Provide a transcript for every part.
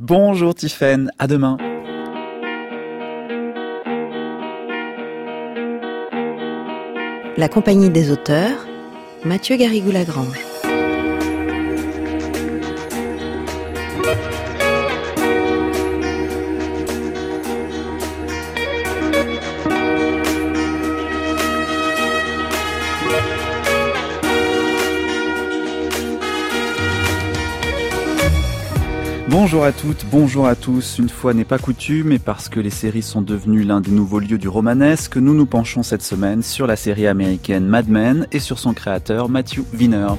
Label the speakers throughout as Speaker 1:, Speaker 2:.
Speaker 1: Bonjour Tiffaine, à demain.
Speaker 2: La compagnie des auteurs, Mathieu Garrigou-Lagrange.
Speaker 1: Bonjour à toutes, bonjour à tous. Une fois n'est pas coutume, et parce que les séries sont devenues l'un des nouveaux lieux du romanesque, nous nous penchons cette semaine sur la série américaine Mad Men et sur son créateur Matthew Weiner.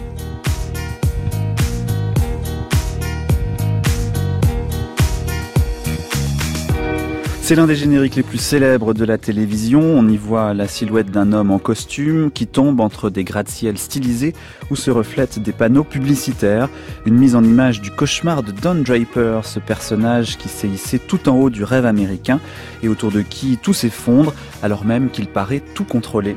Speaker 1: C'est l'un des génériques les plus célèbres de la télévision. On y voit la silhouette d'un homme en costume qui tombe entre des gratte-ciel stylisés où se reflètent des panneaux publicitaires. Une mise en image du cauchemar de Don Draper, ce personnage qui s'est hissé tout en haut du rêve américain et autour de qui tout s'effondre alors même qu'il paraît tout contrôler.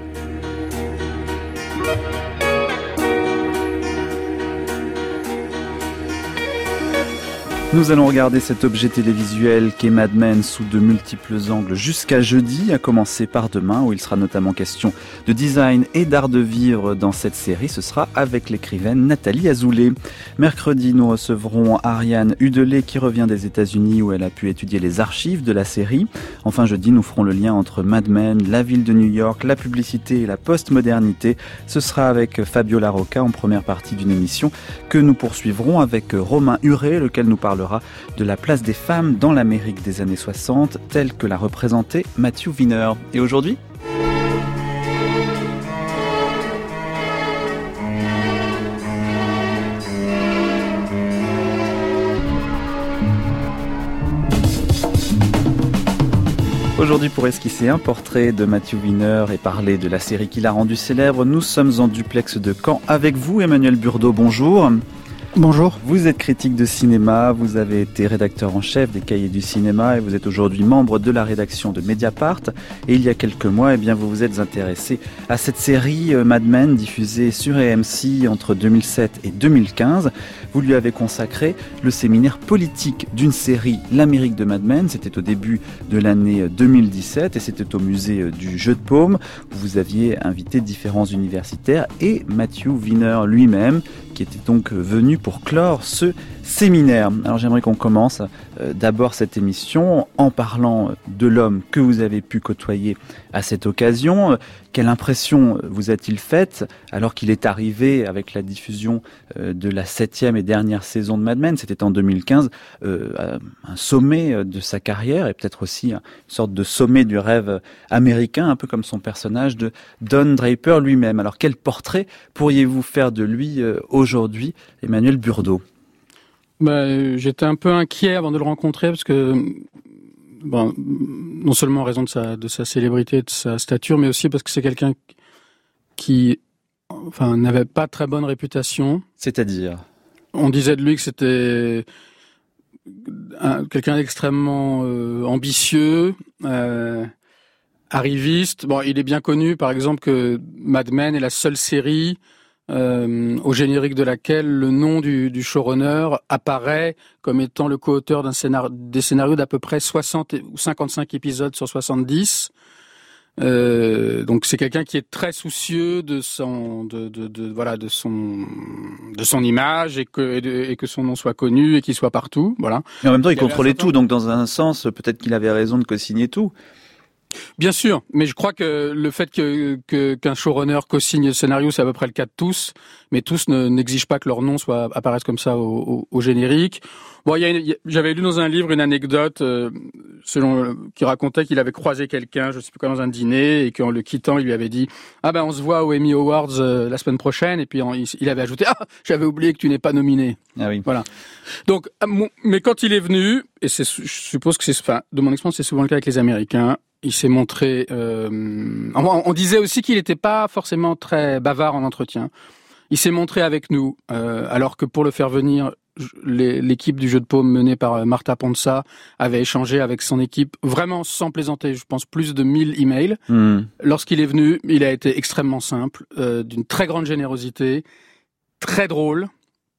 Speaker 1: Nous allons regarder cet objet télévisuel qu'est Mad Men sous de multiples angles jusqu'à jeudi, à commencer par demain où il sera notamment question de design et d'art de vivre dans cette série. Ce sera avec l'écrivaine Nathalie Azoulay. Mercredi, nous recevrons Ariane Hudelet qui revient des États-Unis où elle a pu étudier les archives de la série. Enfin, jeudi, nous ferons le lien entre Mad Men, la ville de New York, la publicité et la post-modernité. Ce sera avec Fabio Larocca en première partie d'une émission que nous poursuivrons avec Romain Huret, lequel nous parlera de la place des femmes dans l'Amérique des années 60, telle que l'a représentée Matthew Weiner. Et aujourd'hui ? Aujourd'hui, pour esquisser un portrait de Matthew Weiner et parler de la série qui l'a rendu célèbre, nous sommes en duplex de Caen avec vous, Emmanuel Burdeau. Bonjour.
Speaker 3: Bonjour.
Speaker 1: Vous êtes critique de cinéma, vous avez été rédacteur en chef des Cahiers du cinéma et vous êtes aujourd'hui membre de la rédaction de Mediapart. Et il y a quelques mois, vous vous êtes intéressé à cette série Mad Men diffusée sur AMC entre 2007 et 2015. Vous lui avez consacré le séminaire politique d'une série, l'Amérique de Mad Men. C'était au début de l'année 2017 et c'était au musée du Jeu de Paume où vous aviez invité différents universitaires et Matthew Weiner lui-même qui était donc venu pour clore ce séminaire. Alors j'aimerais qu'on commence d'abord cette émission en parlant de l'homme que vous avez pu côtoyer à cette occasion. Quelle impression vous a-t-il faite alors qu'il est arrivé avec la diffusion de la 7e et dernière saison de Mad Men, c'était en 2015, un sommet de sa carrière et peut-être aussi une sorte de sommet du rêve américain, un peu comme son personnage de Don Draper lui-même. Alors quel portrait pourriez-vous faire de lui aujourd'hui, Emmanuel Burdeau ?
Speaker 3: J'étais un peu inquiet avant de le rencontrer parce que, non seulement en raison de sa célébrité, de sa stature, mais aussi parce que c'est quelqu'un qui, n'avait pas très bonne réputation.
Speaker 1: C'est-à-dire ?
Speaker 3: On disait de lui que c'était quelqu'un d'extrêmement ambitieux, arriviste. Bon, il est bien connu, par exemple, que Mad Men est la seule série au générique de laquelle le nom du showrunner apparaît comme étant le co-auteur des scénarios d'à peu près 60 ou 55 épisodes sur 70. Donc c'est quelqu'un qui est très soucieux de son image et que son nom soit connu et qu'il soit partout, voilà.
Speaker 1: Et en même temps, il contrôlait tout, donc dans un sens, peut-être qu'il avait raison de co-signer tout.
Speaker 3: Bien sûr, mais je crois que le fait qu'un showrunner co-signe le scénario, c'est à peu près le cas de tous, mais tous n'exigent pas que leur nom apparaisse comme ça au générique. Bon, j'avais lu dans un livre une anecdote qui racontait qu'il avait croisé quelqu'un, je sais plus quoi, dans un dîner, et qu'en le quittant, il lui avait dit « Ah ben, on se voit aux Emmy Awards la semaine prochaine », et puis il avait ajouté « Ah, j'avais oublié que tu n'es pas nominé ».
Speaker 1: Ah oui.
Speaker 3: Voilà. Donc, mais quand il est venu, et je suppose que de mon expérience, c'est souvent le cas avec les Américains, il s'est montré... on disait aussi qu'il n'était pas forcément très bavard en entretien. Il s'est montré avec nous, alors que pour le faire venir, l'équipe du Jeu de Paume menée par Marta Ponza avait échangé avec son équipe, vraiment sans plaisanter, je pense plus de 1000 emails. Lorsqu'il est venu, il a été extrêmement simple, d'une très grande générosité, très drôle.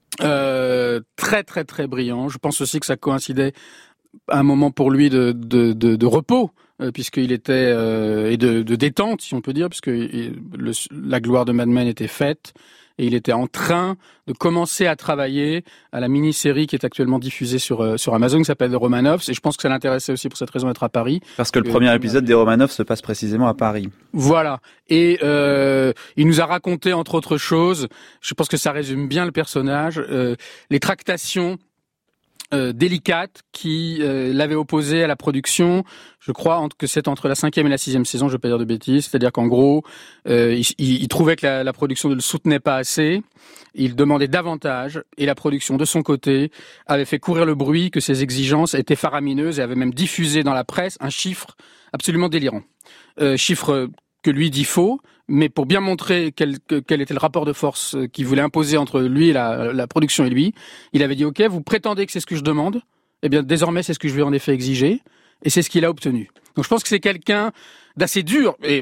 Speaker 3: Très très très brillant. Je pense aussi que ça coïncidait à un moment pour lui de repos, puisqu'il était et de détente, si on peut dire, puisque la gloire de Mad Men était faite. Et il était en train de commencer à travailler à la mini-série qui est actuellement diffusée sur Amazon, qui s'appelle The Romanovs. Et je pense que ça l'intéressait aussi pour cette raison d'être à Paris.
Speaker 1: Parce que le premier épisode des Romanovs se passe précisément à Paris.
Speaker 3: Voilà. Et il nous a raconté, entre autres choses, je pense que ça résume bien le personnage, les tractations délicate qui l'avait opposé à la production. Je crois que c'est entre la 5e et la 6e saison, je ne vais pas dire de bêtises. C'est-à-dire qu'en gros, il trouvait que la production ne le soutenait pas assez. Il demandait davantage et la production, de son côté, avait fait courir le bruit que ses exigences étaient faramineuses et avait même diffusé dans la presse un chiffre absolument délirant. Chiffre que lui dit faux, mais pour bien montrer quel était le rapport de force qu'il voulait imposer entre lui et la production et lui, il avait dit « Ok, vous prétendez que c'est ce que je demande, eh bien désormais c'est ce que je vais en effet exiger », et c'est ce qu'il a obtenu. Donc je pense que c'est quelqu'un d'assez dur, et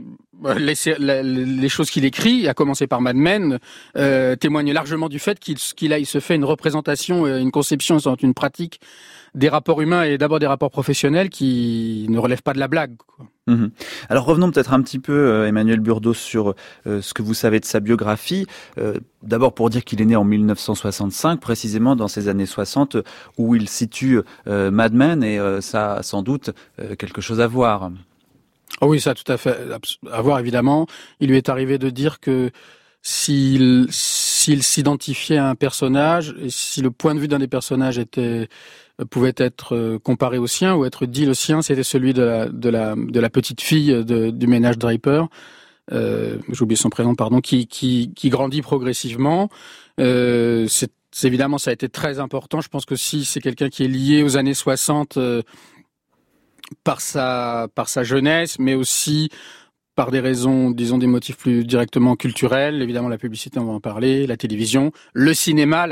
Speaker 3: les choses qu'il écrit, à commencer par Mad Men, témoignent largement du fait qu'il se fait une représentation, une conception, une pratique des rapports humains et d'abord des rapports professionnels qui ne relèvent pas de la blague, quoi.
Speaker 1: Mmh. Alors revenons peut-être un petit peu, Emmanuel Burdos, sur ce que vous savez de sa biographie. D'abord pour dire qu'il est né en 1965, précisément dans ces années 60, où il situe Mad Men, et ça a sans doute quelque chose à voir.
Speaker 3: Oh oui, ça a tout à fait à voir, évidemment. Il lui est arrivé de dire que s'il s'identifiait à un personnage, et si le point de vue d'un des personnages pouvait être comparé au sien ou être dit le sien, c'était celui de la petite fille du ménage Draper. J'ai oublié son prénom, pardon, qui grandit progressivement. C'est évidemment, ça a été très important. Je pense que si c'est quelqu'un qui est lié aux années 60 par sa jeunesse, mais aussi par des raisons, disons, des motifs plus directement culturels. Évidemment, la publicité, on va en parler, la télévision, le cinéma,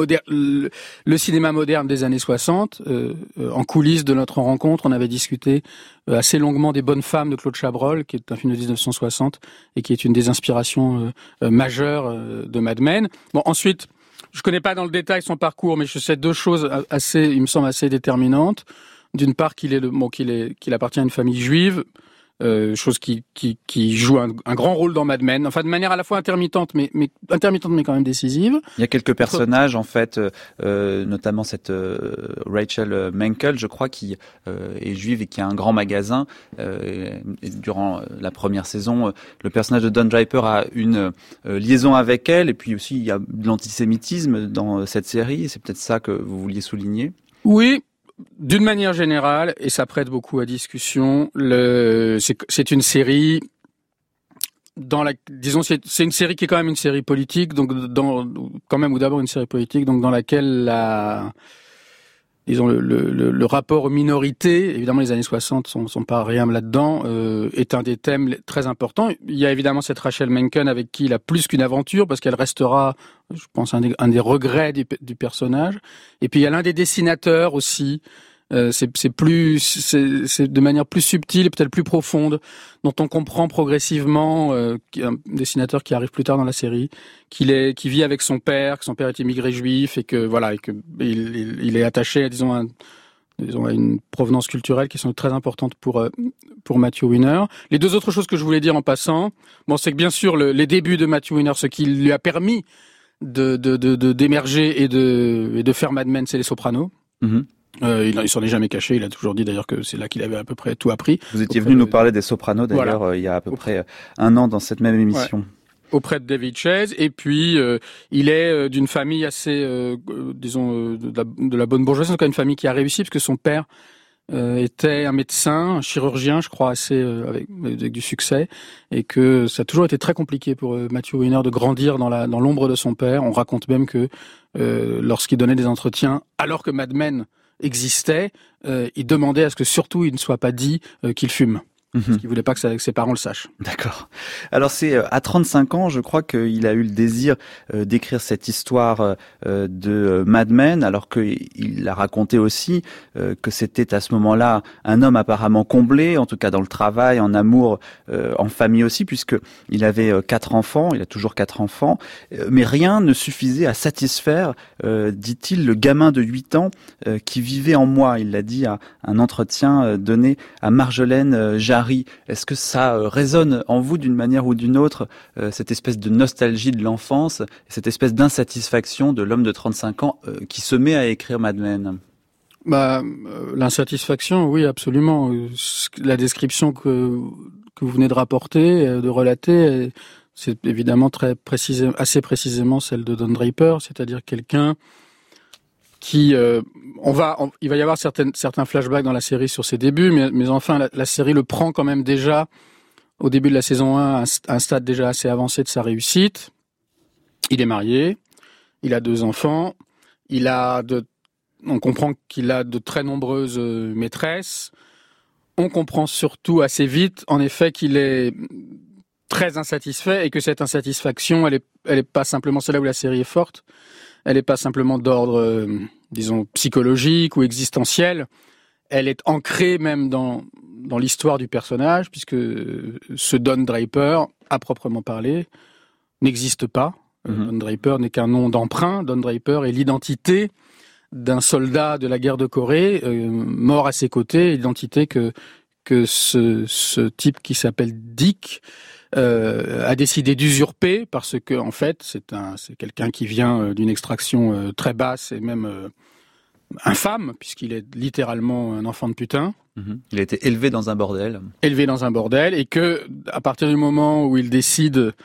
Speaker 3: le cinéma moderne des années 60. En coulisses de notre rencontre, on avait discuté assez longuement des Bonnes femmes de Claude Chabrol, qui est un film de 1960 et qui est une des inspirations majeures de Mad Men. Bon, ensuite, je connais pas dans le détail son parcours, mais je sais deux choses il me semble assez déterminantes. D'une part, qu'il appartient à une famille juive, chose qui joue un grand rôle dans Mad Men, enfin de manière à la fois intermittente mais quand même décisive.
Speaker 1: Il y a quelques personnages en fait, notamment cette Rachel Menkel, je crois, qui est juive et qui a un grand magasin. Et durant la première saison, le personnage de Don Draper a une liaison avec elle, et puis aussi il y a de l'antisémitisme dans cette série. C'est peut-être ça que vous vouliez souligner.
Speaker 3: Oui. D'une manière générale, et ça prête beaucoup à discussion, c'est une série c'est une série qui est quand même une série politique, donc ou d'abord une série politique, donc dans laquelle le rapport aux minorités, évidemment les années 60 sont pas rien là-dedans, est un des thèmes très importants. Il y a évidemment cette Rachel Menken avec qui il a plus qu'une aventure, parce qu'elle restera, je pense, un des regrets du personnage. Et puis il y a l'un des dessinateurs aussi, c'est de manière plus subtile et peut-être plus profonde, dont on comprend progressivement, un dessinateur qui arrive plus tard dans la série, qui vit avec son père, que son père est immigré juif, et que voilà, il est attaché, disons, à une provenance culturelle qui sont très importantes pour Matthew Weiner. Les deux autres choses que je voulais dire en passant, c'est que bien sûr les débuts de Matthew Weiner, ce qui lui a permis d'émerger et de faire Mad Men, c'est Les Sopranos. Mm-hmm. Il s'en est jamais caché, il a toujours dit d'ailleurs que c'est là qu'il avait à peu près tout appris.
Speaker 1: Vous étiez venu nous parler des Sopranos d'ailleurs, voilà. Il y a à peu près un an dans cette même émission.
Speaker 3: Ouais. Auprès de David Chase, et puis il est d'une famille assez, de la bonne bourgeoisie, donc une famille qui a réussi, parce que son père était un médecin, un chirurgien, je crois, assez avec du succès, et que ça a toujours été très compliqué pour Matthew Weiner de grandir dans l'ombre de son père. On raconte même que lorsqu'il donnait des entretiens, alors que Mad Men existait, il demandait à ce que surtout il ne soit pas dit qu'il fume. Parce qu'il voulait pas que ses parents le sachent.
Speaker 1: D'accord. Alors c'est à 35 ans, je crois qu'il a eu le désir d'écrire cette histoire de Mad Men, alors qu'il a raconté aussi que c'était à ce moment-là un homme apparemment comblé, en tout cas dans le travail, en amour, en famille aussi, puisque il avait 4 enfants, il a toujours 4 enfants, mais rien ne suffisait à satisfaire, dit-il, le gamin de 8 ans qui vivait en moi. Il l'a dit à un entretien donné à Marjolaine Jarry. Est-ce que ça résonne en vous d'une manière ou d'une autre, cette espèce de nostalgie de l'enfance, cette espèce d'insatisfaction de l'homme de 35 ans qui se met à écrire Mad Men ?
Speaker 3: L'insatisfaction, oui, absolument. La description que vous venez de rapporter, de relater, c'est évidemment assez précisément celle de Don Draper, c'est-à-dire quelqu'un qui, il va y avoir certains flashbacks dans la série sur ses débuts, mais enfin, la série le prend quand même déjà, au début de la saison 1, à un stade déjà assez avancé de sa réussite. Il est marié, il a 2 enfants, on comprend qu'il a de très nombreuses maîtresses. On comprend surtout assez vite, en effet, qu'il est très insatisfait et que cette insatisfaction, elle est pas simplement, c'est là où la série est forte, elle n'est pas simplement d'ordre, disons, psychologique ou existentiel. Elle est ancrée même dans l'histoire du personnage, puisque ce Don Draper, à proprement parler, n'existe pas. Don Draper n'est qu'un nom d'emprunt. Don Draper est l'identité d'un soldat de la guerre de Corée, mort à ses côtés, identité que ce type qui s'appelle Dick a décidé d'usurper parce que en fait c'est quelqu'un qui vient d'une extraction très basse et même infâme, puisqu'il est littéralement un enfant de putain.
Speaker 1: Il a été élevé dans un bordel.
Speaker 3: Et que à partir du moment où il décide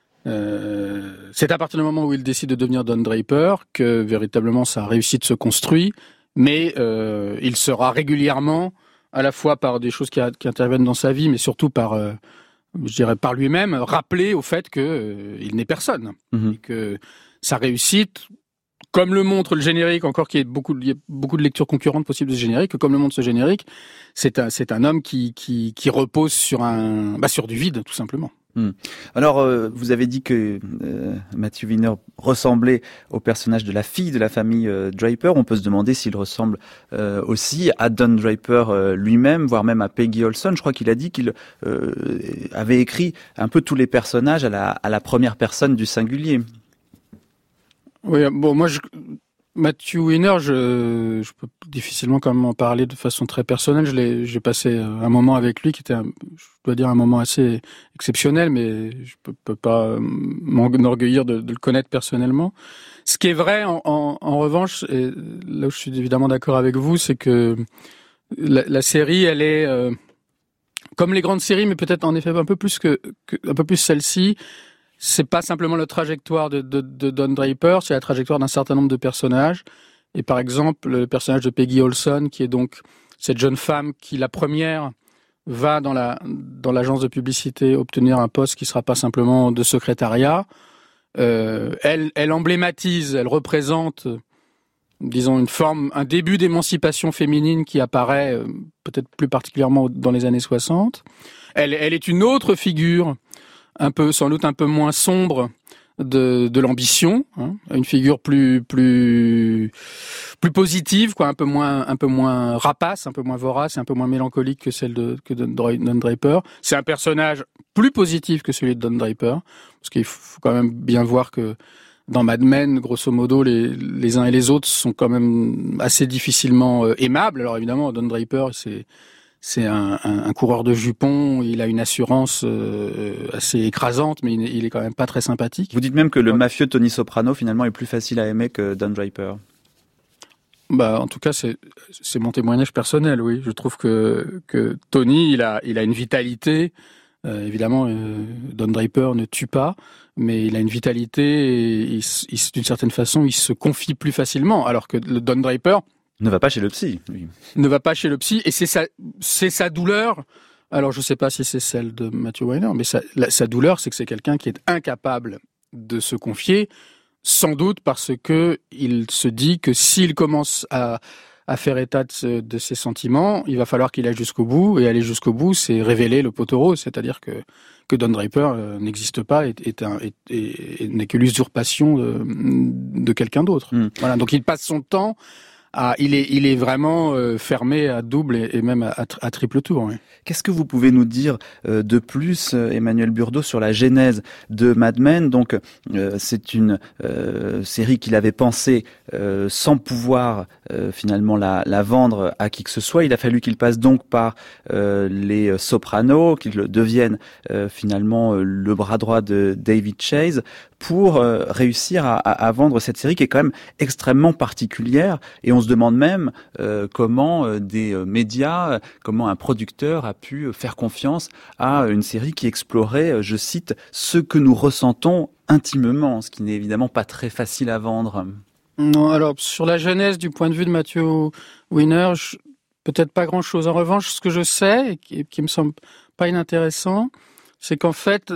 Speaker 3: c'est à partir du moment où il décide de devenir Don Draper que véritablement sa réussite se construit, mais il sera régulièrement, à la fois par des choses qui interviennent dans sa vie, mais surtout par lui-même, rappelé au fait que il n'est personne. Et que sa réussite, comme le montre le générique, encore qu'il y a beaucoup de lectures concurrentes possibles de ce générique, comme le montre ce générique, c'est un homme qui repose sur du vide, tout simplement.
Speaker 1: Alors, vous avez dit que Matthew Weiner ressemblait au personnage de la fille de la famille Draper. On peut se demander s'il ressemble aussi à Don Draper lui-même, voire même à Peggy Olson. Je crois qu'il a dit qu'il avait écrit un peu tous les personnages à la première personne du singulier.
Speaker 3: Oui, bon, moi, Matthew Weiner, je peux difficilement quand même en parler de façon très personnelle. J'ai passé un moment avec lui qui était, je dois dire, un moment assez exceptionnel, mais je peux pas m'enorgueillir de le connaître personnellement. Ce qui est vrai, en revanche, et là où je suis évidemment d'accord avec vous, c'est que la série, elle est comme les grandes séries, mais peut-être en effet un peu plus celle-ci. C'est pas simplement la trajectoire de Don Draper, c'est la trajectoire d'un certain nombre de personnages. Et par exemple, le personnage de Peggy Olson, qui est donc cette jeune femme qui, la première, va dans l'agence de publicité obtenir un poste qui sera pas simplement de secrétariat. Elle emblématise, elle représente, disons, un début d'émancipation féminine qui apparaît peut-être plus particulièrement dans les années 60. Elle est une autre figure, sans doute un peu moins sombre de l'ambition, hein, une figure plus positive, quoi, un peu moins rapace, un peu moins vorace, un peu moins mélancolique que celle que Don Draper. C'est un personnage plus positif que celui de Don Draper, parce qu'il faut quand même bien voir que dans Mad Men, grosso modo, les uns et les autres sont quand même assez difficilement aimables. Alors évidemment, Don Draper, c'est un coureur de jupons, il a une assurance assez écrasante, mais il est quand même pas très sympathique.
Speaker 1: Vous dites même que le mafieux Tony Soprano, finalement, est plus facile à aimer que Don Draper.
Speaker 3: En tout cas, c'est mon témoignage personnel, oui. Je trouve que Tony, il a une vitalité. Évidemment, Don Draper ne tue pas, mais il a une vitalité et d'une certaine façon, il se confie plus facilement, alors que le Don Draper
Speaker 1: ne va pas chez le psy. Oui.
Speaker 3: Ne va pas chez le psy, et c'est sa douleur. Alors, je sais pas si c'est celle de Matthew Weiner, mais sa douleur, c'est que c'est quelqu'un qui est incapable de se confier, sans doute parce que il se dit que s'il commence à à faire état de ses sentiments, il va falloir qu'il aille jusqu'au bout, et aller jusqu'au bout, c'est révéler le poteau rose, c'est-à-dire que Don Draper n'existe pas et n'est que l'usurpation de quelqu'un d'autre. Voilà, donc il passe son temps il est vraiment fermé à double et même à triple tour. Oui.
Speaker 1: Qu'est-ce que vous pouvez nous dire de plus, Emmanuel Burdeau, sur la genèse de Mad Men? Donc, c'est une série qu'il avait pensée sans pouvoir finalement la vendre à qui que ce soit. Il a fallu qu'il passe donc par les Sopranos, qu'il devienne finalement le bras droit de David Chase, pour réussir à vendre cette série qui est quand même extrêmement particulière. Et on se demande même comment des médias, comment un producteur a pu faire confiance à une série qui explorait, je cite, ce que nous ressentons intimement, ce qui n'est évidemment pas très facile à vendre.
Speaker 3: Non, alors sur la genèse du point de vue de Matthew Weiner, peut-être pas grand-chose. En revanche, ce que je sais, et qui me semble pas inintéressant, c'est qu'en fait,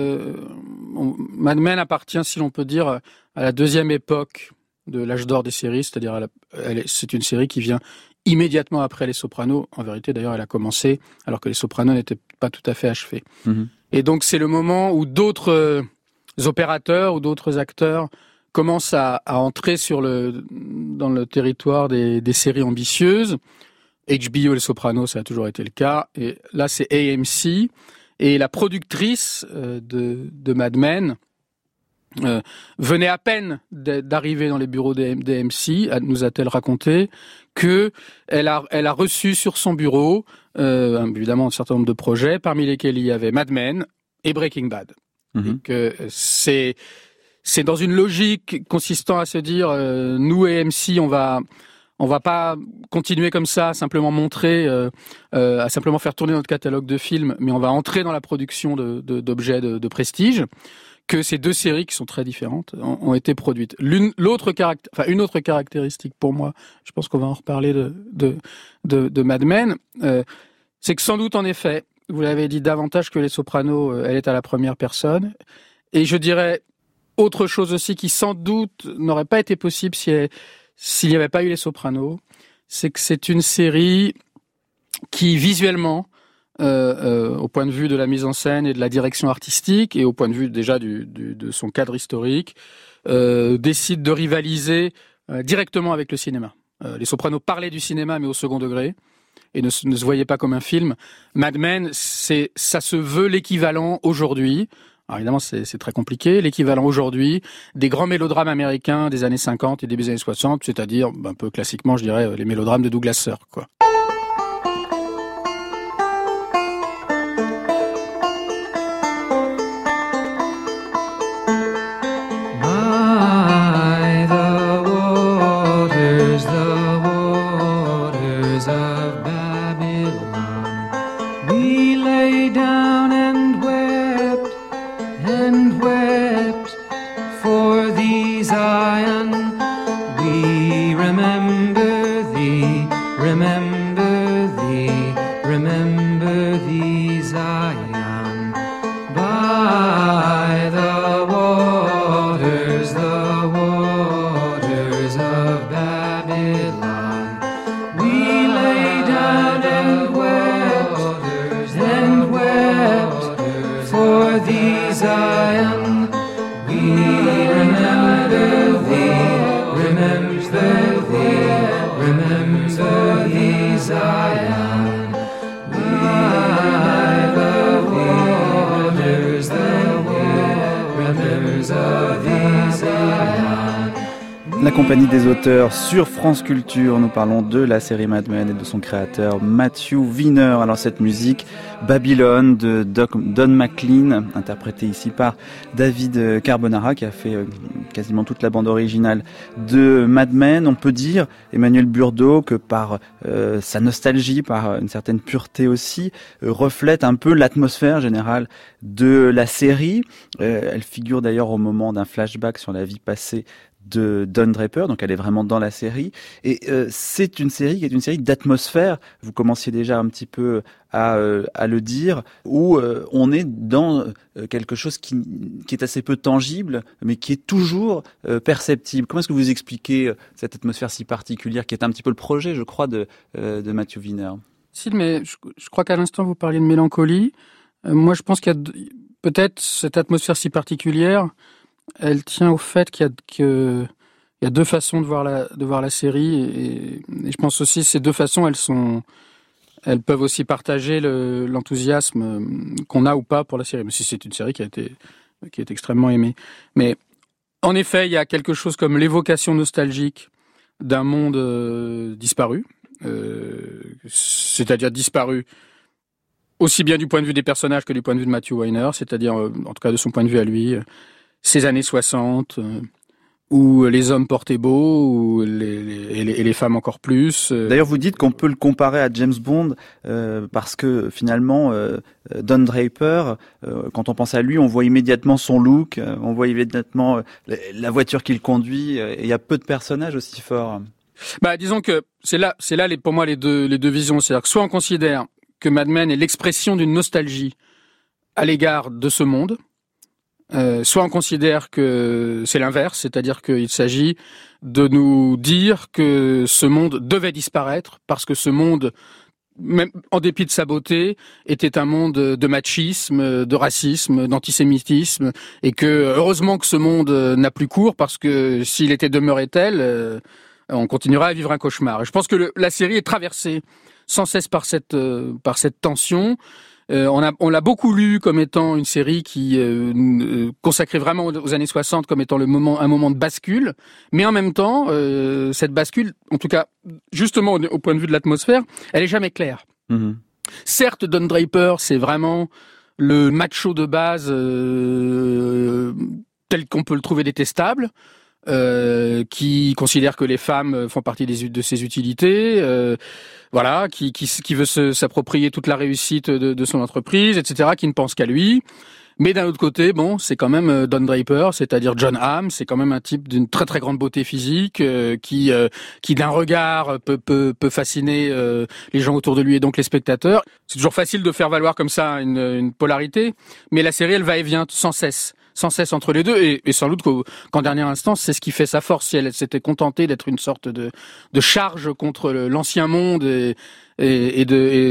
Speaker 3: Mad Men appartient, si l'on peut dire, à la deuxième époque de l'âge d'or des séries, c'est-à-dire c'est une série qui vient immédiatement après Les Sopranos. En vérité, d'ailleurs, elle a commencé alors que Les Sopranos n'étaient pas tout à fait achevés. Mm-hmm. Et donc, c'est le moment où d'autres opérateurs ou d'autres acteurs commencent à entrer dans le territoire des séries ambitieuses. HBO, Les Sopranos, ça a toujours été le cas. Et là, c'est AMC. Et la productrice de Mad Men venait à peine d'arriver dans les bureaux d'AMC, nous a-t-elle raconté, que elle a reçu sur son bureau évidemment un certain nombre de projets, parmi lesquels il y avait Mad Men et Breaking Bad. Mm-hmm. Et que c'est dans une logique consistant à se dire nous AMC on va pas continuer comme ça, à simplement montrer, à simplement faire tourner notre catalogue de films, mais on va entrer dans la production d'objets de prestige, que ces deux séries qui sont très différentes ont été produites. Une autre caractéristique pour moi, je pense qu'on va en reparler de Mad Men, c'est que sans doute en effet, vous l'avez dit davantage que Les Sopranos, elle est à la première personne, et je dirais autre chose aussi qui sans doute n'aurait pas été possible s'il n'y avait pas eu Les Sopranos, c'est que c'est une série qui, visuellement, au point de vue de la mise en scène et de la direction artistique, et au point de vue déjà de son cadre historique, décide de rivaliser directement avec le cinéma. Les Sopranos parlaient du cinéma, mais au second degré, et ne se voyaient pas comme un film. Mad Men, ça se veut l'équivalent aujourd'hui. Alors évidemment, c'est très compliqué. L'équivalent aujourd'hui des grands mélodrames américains des années 50 et début des années 60, c'est-à-dire, un peu classiquement, je dirais, les mélodrames de Douglas Sirk, quoi.
Speaker 1: La compagnie des auteurs sur France Culture, nous parlons de la série Mad Men et de son créateur Matthew Weiner. Alors cette musique, Babylone de Don McLean, interprétée ici par David Carbonara qui a fait quasiment toute la bande originale de Mad Men. On peut dire, Emmanuel Burdeau, que par sa nostalgie, par une certaine pureté aussi, reflète un peu l'atmosphère générale de la série. Elle figure d'ailleurs au moment d'un flashback sur la vie passée de Don Draper, donc elle est vraiment dans la série. Et c'est une série qui est une série d'atmosphère. Vous commenciez déjà un petit peu à le dire, où on est dans quelque chose qui est assez peu tangible, mais qui est toujours perceptible. Comment est-ce que vous expliquez cette atmosphère si particulière, qui est un petit peu le projet, je crois, de Matthew Weiner?
Speaker 3: Si, mais je crois qu'à l'instant vous parliez de mélancolie. Moi, je pense qu'il y a peut-être cette atmosphère si particulière. Elle tient au fait qu'il y a deux façons de voir la série, et je pense aussi que ces deux façons, elles peuvent aussi partager l'enthousiasme qu'on a ou pas pour la série. Mais si c'est une série qui est extrêmement aimée. Mais en effet, il y a quelque chose comme l'évocation nostalgique d'un monde disparu, c'est-à-dire disparu aussi bien du point de vue des personnages que du point de vue de Matthew Weiner, c'est-à-dire en tout cas de son point de vue à lui, ces années 60. Où les hommes portaient beau, et les femmes encore plus.
Speaker 1: D'ailleurs, vous dites qu'on peut le comparer à James Bond parce que finalement, Don Draper, quand on pense à lui, on voit immédiatement son look, on voit immédiatement la voiture qu'il conduit. Et il y a peu de personnages aussi forts.
Speaker 3: Disons que c'est là pour moi les deux visions. C'est-à-dire que soit on considère que Mad Men est l'expression d'une nostalgie à l'égard de ce monde. Soit on considère que c'est l'inverse, c'est-à-dire qu'il s'agit de nous dire que ce monde devait disparaître parce que ce monde, même en dépit de sa beauté, était un monde de machisme, de racisme, d'antisémitisme, et que heureusement que ce monde n'a plus cours parce que s'il était demeuré tel, on continuerait à vivre un cauchemar. Et je pense que la série est traversée sans cesse par cette tension. On l'a beaucoup lu comme étant une série qui consacrait vraiment aux années 60 comme étant un moment de bascule, mais en même temps, cette bascule, en tout cas, justement au point de vue de l'atmosphère, elle est jamais claire. Mm-hmm. Certes, Don Draper, c'est vraiment le macho de base tel qu'on peut le trouver détestable. Qui considère que les femmes font partie de ses utilités, voilà, qui veut s'approprier toute la réussite de son entreprise, etc., qui ne pense qu'à lui. Mais d'un autre côté, bon, c'est quand même Don Draper, c'est-à-dire John Hamm, c'est quand même un type d'une très très grande beauté physique, qui d'un regard peut fasciner les gens autour de lui et donc les spectateurs. C'est toujours facile de faire valoir comme ça une polarité, mais la série elle va et vient sans cesse entre les deux, et sans doute qu'en dernière instance, c'est ce qui fait sa force. Si elle s'était contentée d'être une sorte de charge contre l'ancien monde et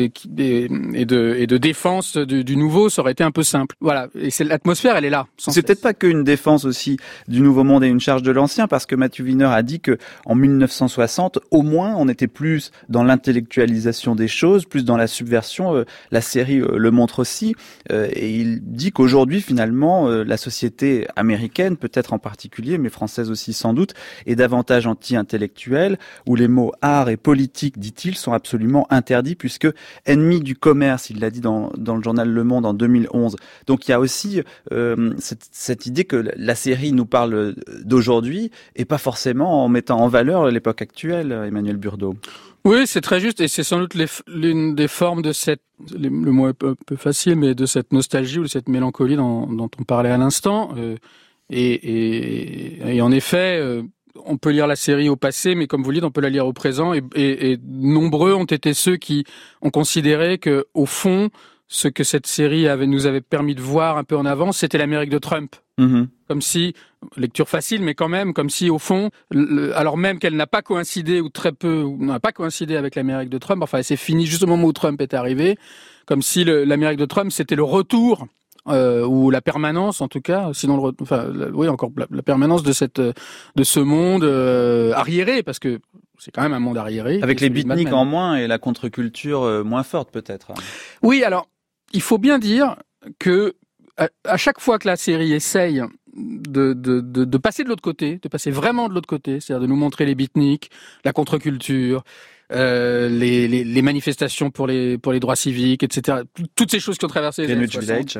Speaker 3: de défense du nouveau, ça aurait été un peu simple. Voilà. Et l'atmosphère, elle est là.
Speaker 1: C'est peut-être pas qu'une défense aussi du nouveau monde et une charge de l'ancien, parce que Matthew Weiner a dit que en 1960, au moins, on était plus dans l'intellectualisation des choses, plus dans la subversion. La série le montre aussi. Et il dit qu'aujourd'hui, finalement, la société américaine, peut-être en particulier, mais française aussi sans doute, est davantage anti-intellectuelle, où les mots art et politique, dit-il, sont absolument interdit puisque ennemi du commerce, il l'a dit dans le journal Le Monde en 2011. Donc il y a aussi cette idée que la série nous parle d'aujourd'hui et pas forcément en mettant en valeur l'époque actuelle, Emmanuel Burdeau.
Speaker 3: Oui, c'est très juste et c'est sans doute l'une des formes de le mot est un peu facile, mais de cette nostalgie ou de cette mélancolie dont on parlait à l'instant. Et en effet, on peut lire la série au passé, mais comme vous le dites, on peut la lire au présent. Et nombreux ont été ceux qui ont considéré que, au fond, ce que cette série nous avait permis de voir un peu en avance, c'était l'Amérique de Trump. Mm-hmm. Comme si, lecture facile, mais quand même, comme si, au fond, alors même qu'elle n'a pas coïncidé, ou très peu, n'a pas coïncidé avec l'Amérique de Trump, enfin, elle s'est finie juste au moment où Trump est arrivé, comme si l'Amérique de Trump, c'était le retour ou la permanence en tout cas, sinon la permanence de ce monde arriéré, parce que c'est quand même un monde arriéré.
Speaker 1: Avec les beatniks en moins et la contre-culture moins forte peut-être.
Speaker 3: Oui, alors il faut bien dire que à chaque fois que la série essaye de passer de l'autre côté, de passer vraiment de l'autre côté, c'est-à-dire de nous montrer les beatniks, la contre-culture, les manifestations pour les droits civiques, etc. Toutes ces choses qui ont traversé les années 60.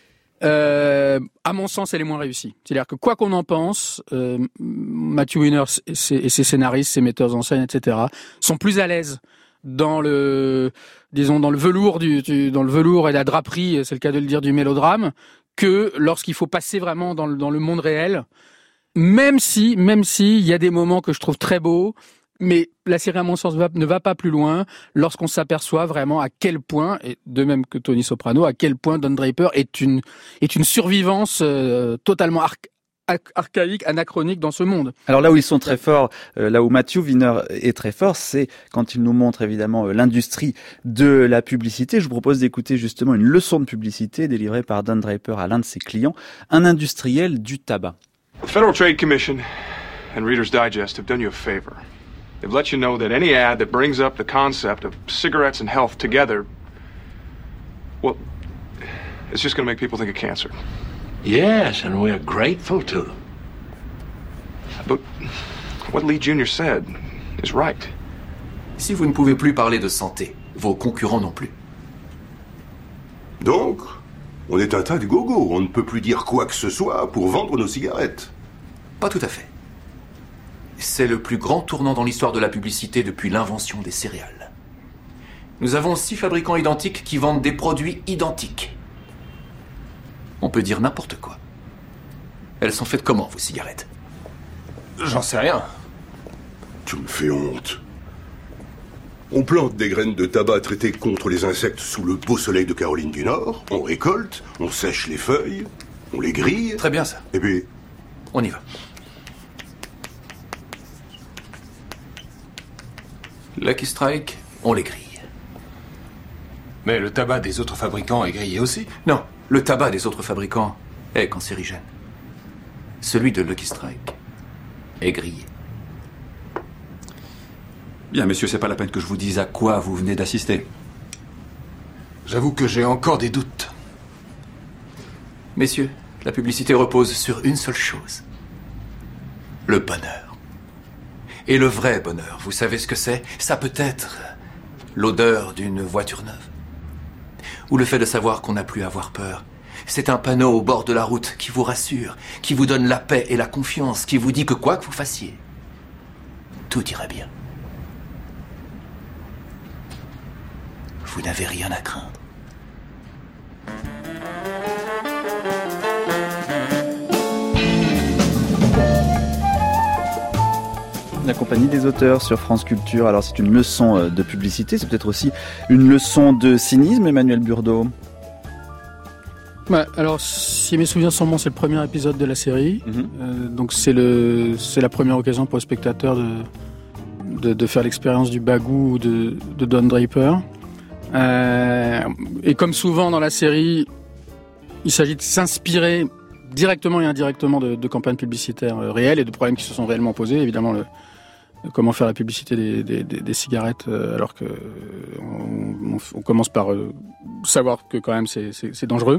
Speaker 3: À mon sens, elle est moins réussie. C'est-à-dire que quoi qu'on en pense, Matthew Weiner et ses scénaristes, ses metteurs en scène, etc., sont plus à l'aise dans le velours dans le velours et la draperie, c'est le cas de le dire, du mélodrame, que lorsqu'il faut passer vraiment dans le monde réel. Même si, il y a des moments que je trouve très beaux, mais la série, à mon sens, ne va pas plus loin lorsqu'on s'aperçoit vraiment à quel point, et de même que Tony Soprano, à quel point Don Draper est une survivance totalement archaïque, anachronique dans ce monde.
Speaker 1: Alors là où ils sont très forts, là où Matthew Weiner est très fort, c'est quand il nous montre évidemment l'industrie de la publicité. Je vous propose d'écouter justement une leçon de publicité délivrée par Don Draper à l'un de ses clients, un industriel du tabac.
Speaker 4: The Federal Trade Commission and Reader's Digest have done you a favor. They've let you know that any ad that brings up the concept of cigarettes and health together, well, it's just going to make people think of cancer.
Speaker 5: Yes, and we're grateful to them.
Speaker 4: But what Lee Jr. said is right.
Speaker 6: Si vous ne pouvez plus parler de santé, vos concurrents non plus.
Speaker 7: Donc, on est un tas de gogo. On ne peut plus dire quoi que ce soit pour vendre nos cigarettes.
Speaker 6: Pas tout à fait. C'est le plus grand tournant dans l'histoire de la publicité depuis l'invention des céréales. Nous avons 6 fabricants identiques qui vendent des produits identiques. On peut dire n'importe quoi. Elles sont faites comment, vos cigarettes?
Speaker 5: J'en sais rien.
Speaker 7: Tu me fais honte. On plante des graines de tabac traitées contre les insectes sous le beau soleil de Caroline du Nord, on récolte, on sèche les feuilles, on les grille...
Speaker 6: Très bien ça.
Speaker 7: Et puis...
Speaker 6: On y va. Lucky Strike, on les grille.
Speaker 5: Mais le tabac des autres fabricants est grillé aussi.
Speaker 6: Non, le tabac des autres fabricants est cancérigène. Celui de Lucky Strike est grillé.
Speaker 8: Bien, messieurs, c'est pas la peine que je vous dise à quoi vous venez d'assister.
Speaker 5: J'avoue que j'ai encore des doutes.
Speaker 6: Messieurs, la publicité repose sur une seule chose. Le bonheur. Et le vrai bonheur, vous savez ce que c'est? Ça peut être l'odeur d'une voiture neuve. Ou le fait de savoir qu'on n'a plus à avoir peur. C'est un panneau au bord de la route qui vous rassure, qui vous donne la paix et la confiance, qui vous dit que quoi que vous fassiez, tout ira bien. Vous n'avez rien à craindre.
Speaker 1: La compagnie des auteurs sur France Culture. Alors c'est une leçon de publicité, c'est peut-être aussi une leçon de cynisme, Emmanuel Burdeau.
Speaker 3: Ouais, alors si mes souvenirs sont bons, c'est le premier épisode de la série. Donc c'est la première occasion pour le spectateur de faire l'expérience du bagou de Don Draper. Et comme souvent dans la série, il s'agit de s'inspirer directement et indirectement de campagnes publicitaires réelles et de problèmes qui se sont réellement posés. Évidemment, comment faire la publicité des cigarettes alors que on commence par savoir que quand même c'est dangereux.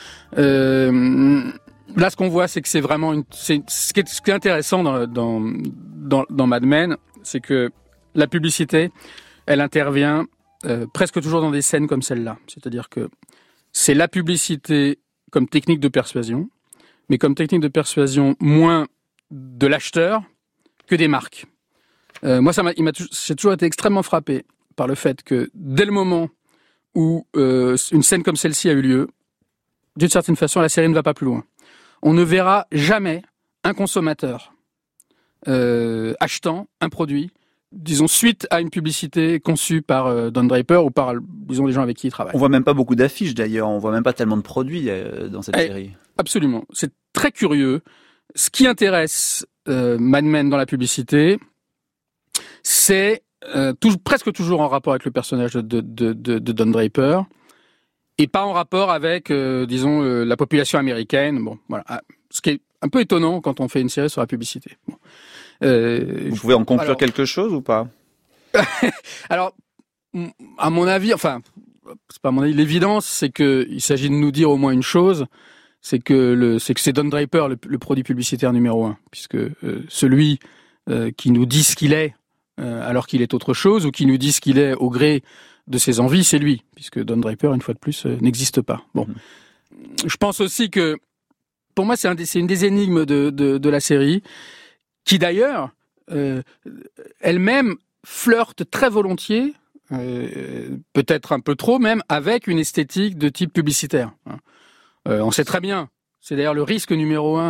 Speaker 3: Là, ce qu'on voit, c'est que c'est vraiment ce qui est intéressant dans Mad Men, c'est que la publicité, elle intervient presque toujours dans des scènes comme celle-là. C'est-à-dire que c'est la publicité comme technique de persuasion, mais comme technique de persuasion moins de l'acheteur que des marques. Moi, j'ai toujours été extrêmement frappé par le fait que dès le moment où une scène comme celle-ci a eu lieu, d'une certaine façon, la série ne va pas plus loin. On ne verra jamais un consommateur achetant un produit, disons, suite à une publicité conçue par Don Draper ou par, disons, les gens avec qui il travaille.
Speaker 1: On voit même pas beaucoup d'affiches d'ailleurs, on voit même pas tellement de produits dans cette série. Absolument.
Speaker 3: C'est très curieux. Ce qui intéresse Mad Men dans la publicité, c'est presque toujours en rapport avec le personnage de Don Draper et pas en rapport avec, disons, la population américaine. Bon, voilà. Ce qui est un peu étonnant quand on fait une série sur la publicité. Bon.
Speaker 1: Vous pouvez en conclure quelque chose ou pas?
Speaker 3: Alors, à mon avis, enfin, c'est pas à mon avis, l'évidence, c'est que il s'agit de nous dire au moins une chose, c'est que c'est Don Draper le produit publicitaire numéro 1, puisque celui qui nous dit ce qu'il est alors qu'il est autre chose, ou qui nous dit ce qu'il est au gré de ses envies, c'est lui, puisque Don Draper, une fois de plus, n'existe pas. Bon, je pense aussi que pour moi, c'est une des énigmes de la série, qui d'ailleurs, elle-même flirte très volontiers, peut-être un peu trop même, avec une esthétique de type publicitaire. On sait très bien, c'est d'ailleurs le risque numéro 1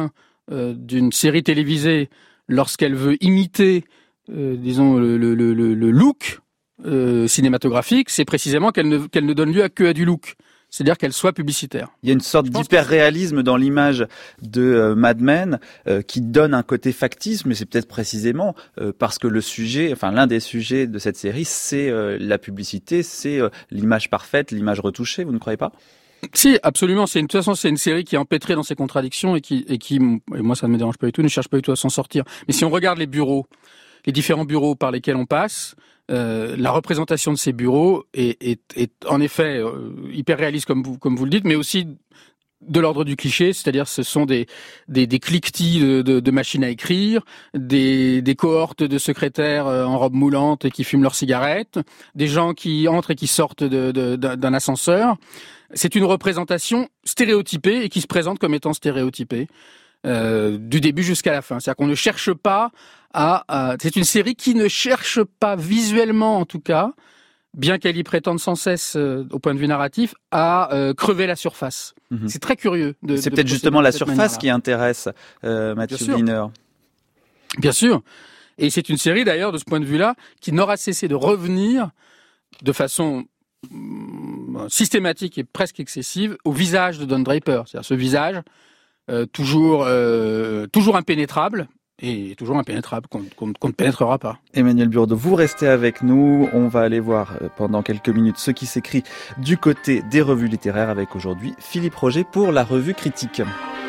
Speaker 3: d'une série télévisée lorsqu'elle veut imiter, disons, le look cinématographique, c'est précisément qu'elle ne donne lieu que à du look. C'est-à-dire qu'elle soit publicitaire.
Speaker 1: Il y a une sorte d'hyper-réalisme dans l'image de Mad Men qui donne un côté factice, mais c'est peut-être précisément parce que l'un des sujets de cette série, c'est la publicité, c'est l'image parfaite, l'image retouchée, vous ne croyez pas ?
Speaker 3: Si, absolument. De toute façon, c'est une série qui est empêtrée dans ses contradictions et qui, et moi ça ne me dérange pas du tout, ne cherche pas du tout à s'en sortir. Mais si on regarde les différents bureaux par lesquels on passe, la représentation de ces bureaux est en effet hyper réaliste comme vous le dites, mais aussi de l'ordre du cliché, c'est-à-dire ce sont des cliquetis de machines à écrire, des cohortes de secrétaires en robe moulante et qui fument leurs cigarettes, des gens qui entrent et qui sortent d'un ascenseur. C'est une représentation stéréotypée et qui se présente comme étant stéréotypée du début jusqu'à la fin. C'est-à-dire qu'on ne cherche pas c'est une série qui ne cherche pas visuellement, en tout cas, bien qu'elle y prétende sans cesse, au point de vue narratif, à crever la surface. Mm-hmm. C'est très curieux.
Speaker 1: C'est peut-être justement la surface qui intéresse Mathieu Wiener.
Speaker 3: Bien sûr. Et c'est une série, d'ailleurs, de ce point de vue-là, qui n'aura cessé de revenir de façon systématique et presque excessive au visage de Don Draper. C'est-à-dire ce visage toujours impénétrable, et toujours impénétrable, qu'on ne pénétrera pas.
Speaker 1: Emmanuel Burdeau, vous restez avec nous. On va aller voir pendant quelques minutes ce qui s'écrit du côté des revues littéraires avec aujourd'hui Philippe Roger pour la revue Critique.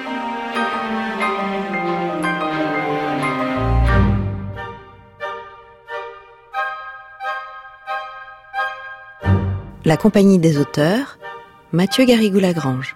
Speaker 2: La compagnie des auteurs, Mathieu Garrigou-Lagrange.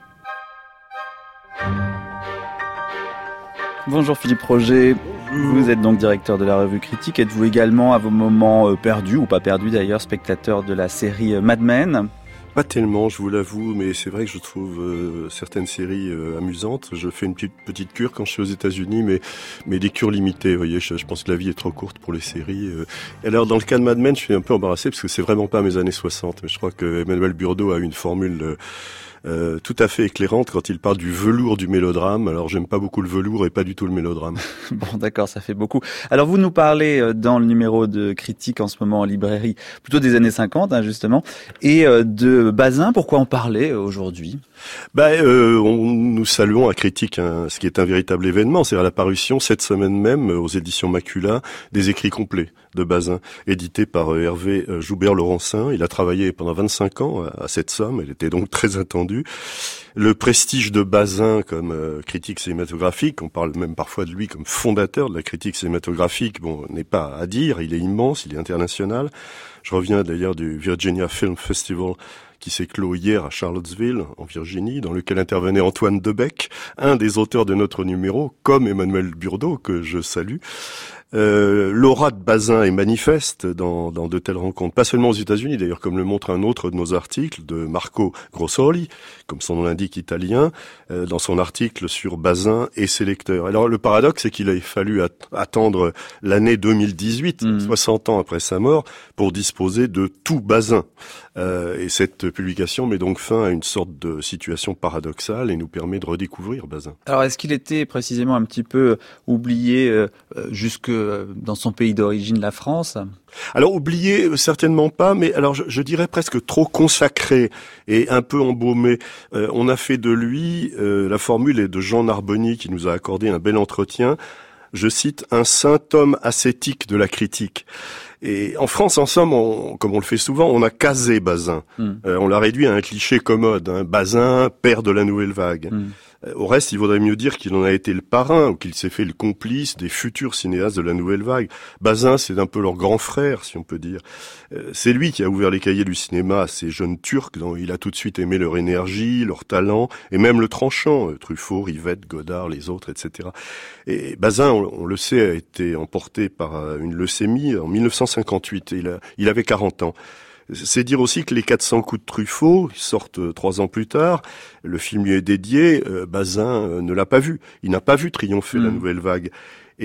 Speaker 1: Bonjour Philippe Roger, vous êtes donc directeur de la revue Critique. Êtes-vous également à vos moments perdus, ou pas perdus d'ailleurs, spectateur de la série Mad Men ?
Speaker 9: Pas tellement, je vous l'avoue, mais c'est vrai que je trouve certaines séries amusantes. Je fais une petite cure quand je suis aux États-Unis, mais des cures limitées. Vous voyez, je pense que la vie est trop courte pour les séries. Et alors, dans le cas de Mad Men, je suis un peu embarrassé parce que c'est vraiment pas mes années 60. Mais je crois que Emmanuel Burdeau a une formule tout à fait éclairante quand il parle du velours du mélodrame. Alors j'aime pas beaucoup le velours et pas du tout le mélodrame.
Speaker 1: Bon d'accord, ça fait beaucoup. Alors vous nous parlez dans le numéro de Critique en ce moment en librairie, plutôt des années 50 justement, et de Bazin. Pourquoi en parler aujourd'hui ?
Speaker 9: Nous saluons à Critique ce qui est un véritable événement, c'est à la parution cette semaine même aux éditions Macula des écrits complets de Bazin, édité par Hervé Joubert-Laurencin. Il a travaillé pendant 25 ans à cette somme, elle était donc très attendue. Le prestige de Bazin comme critique cinématographique, on parle même parfois de lui comme fondateur de la critique cinématographique, n'est pas à dire, il est immense, il est international. Je reviens d'ailleurs du Virginia Film Festival qui s'est clos hier à Charlottesville, en Virginie, dans lequel intervenait Antoine Debec, un des auteurs de notre numéro, comme Emmanuel Burdeau, que je salue. L'aura de Bazin est manifeste dans de telles rencontres, pas seulement aux États-Unis d'ailleurs, comme le montre un autre de nos articles de Marco Grossoli, comme son nom l'indique italien, dans son article sur Bazin et ses lecteurs. Alors le paradoxe, c'est qu'il a fallu attendre l'année 2018, 60 ans après sa mort, pour disposer de tout Bazin. Et cette publication met donc fin à une sorte de situation paradoxale et nous permet de redécouvrir Bazin.
Speaker 1: Alors est-ce qu'il était précisément un petit peu oublié jusque dans son pays d'origine, la France ?
Speaker 9: Alors oublié, certainement pas, mais alors je dirais presque trop consacré et un peu embaumé. On a fait de lui, la formule est de Jean Narboni qui nous a accordé un bel entretien, je cite, un saint homme ascétique de la critique. Et en France, en somme, comme on le fait souvent, on a casé Bazin. On l'a réduit à un cliché commode. Bazin, père de la nouvelle vague. Au reste, il vaudrait mieux dire qu'il en a été le parrain ou qu'il s'est fait le complice des futurs cinéastes de la nouvelle vague. Bazin, c'est un peu leur grand frère, si on peut dire. C'est lui qui a ouvert les cahiers du cinéma à ces jeunes Turcs dont il a tout de suite aimé leur énergie, leur talent et même le tranchant. Truffaut, Rivette, Godard, les autres, etc. Et Bazin, on le sait, a été emporté par une leucémie en 1958. Il avait 40 ans. C'est dire aussi que les 400 coups de Truffaut sortent 3 ans plus tard. Le film lui est dédié. Bazin ne l'a pas vu. Il n'a pas vu triompher la nouvelle vague. Et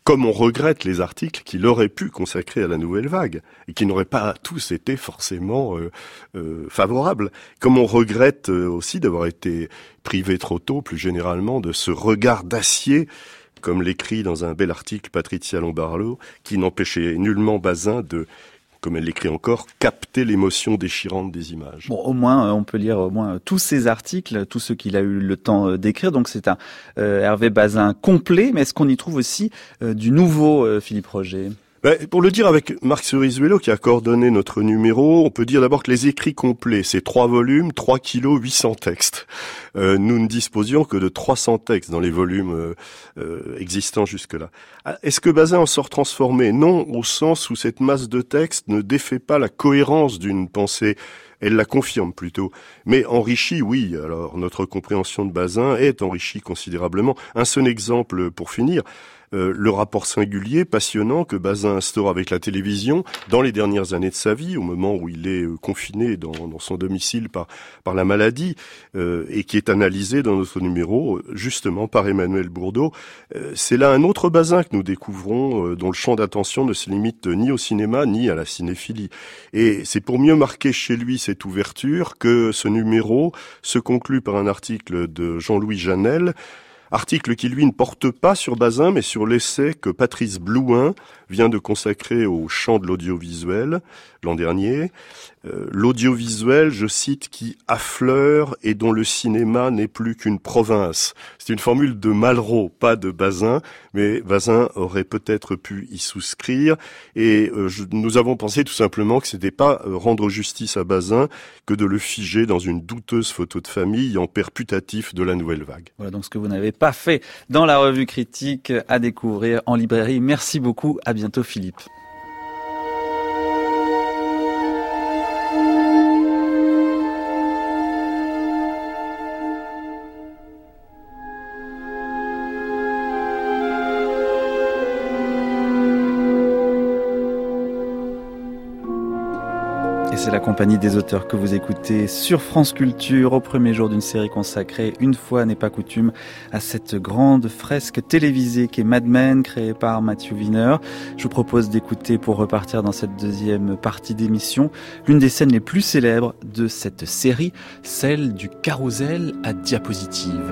Speaker 9: Comme on regrette les articles qu'il aurait pu consacrer à la nouvelle vague et qui n'auraient pas tous été forcément favorables. Comme on regrette aussi d'avoir été privé trop tôt, plus généralement, de ce regard d'acier, comme l'écrit dans un bel article Patricia Lombardo, qui n'empêchait nullement Bazin de, comme elle l'écrit encore, capter l'émotion déchirante des images.
Speaker 1: Bon, au moins, on peut lire tous ces articles, tous ceux qu'il a eu le temps d'écrire. Donc c'est un Hervé Bazin complet, mais est-ce qu'on y trouve aussi du nouveau, Philippe Roger ?
Speaker 9: Pour le dire avec Marc Cerizuelo qui a coordonné notre numéro, on peut dire d'abord que les écrits complets, c'est 3 volumes, 3 kilos, 800 textes. Nous ne disposions que de 300 textes dans les volumes existants jusque-là. Est-ce que Bazin en sort transformé ? Non, au sens où cette masse de textes ne défait pas la cohérence d'une pensée. Elle la confirme plutôt. Mais enrichie, oui. Alors, notre compréhension de Bazin est enrichie considérablement. Un seul exemple pour finir. Le rapport singulier, passionnant que Bazin instaure avec la télévision dans les dernières années de sa vie, au moment où il est confiné dans son domicile par la maladie, et qui est analysé dans notre numéro, justement par Emmanuel Bourdeau. C'est là un autre Bazin que nous découvrons, dont le champ d'attention ne se limite ni au cinéma, ni à la cinéphilie. Et c'est pour mieux marquer chez lui cette ouverture que ce numéro se conclut par un article de Jean-Louis Janel, article qui, lui, ne porte pas sur Bazin, mais sur l'essai que Patrice Blouin vient de consacrer au champ de l'audiovisuel l'an dernier. L'audiovisuel, je cite, qui affleure et dont le cinéma n'est plus qu'une province. C'est une formule de Malraux, pas de Bazin, mais Bazin aurait peut-être pu y souscrire. Et nous avons pensé tout simplement que c'était pas rendre justice à Bazin que de le figer dans une douteuse photo de famille en père putatif de la nouvelle vague.
Speaker 1: Voilà donc ce que vous n'avez pas fait dans la revue critique à découvrir en librairie. Merci beaucoup, à bientôt Philippe. C'est la compagnie des auteurs que vous écoutez sur France Culture au premier jour d'une série consacrée, une fois n'est pas coutume, à cette grande fresque télévisée qu'est Mad Men, créée par Matthew Weiner. Je vous propose d'écouter, pour repartir dans cette deuxième partie d'émission, l'une des scènes les plus célèbres de cette série, celle du carrousel à diapositive.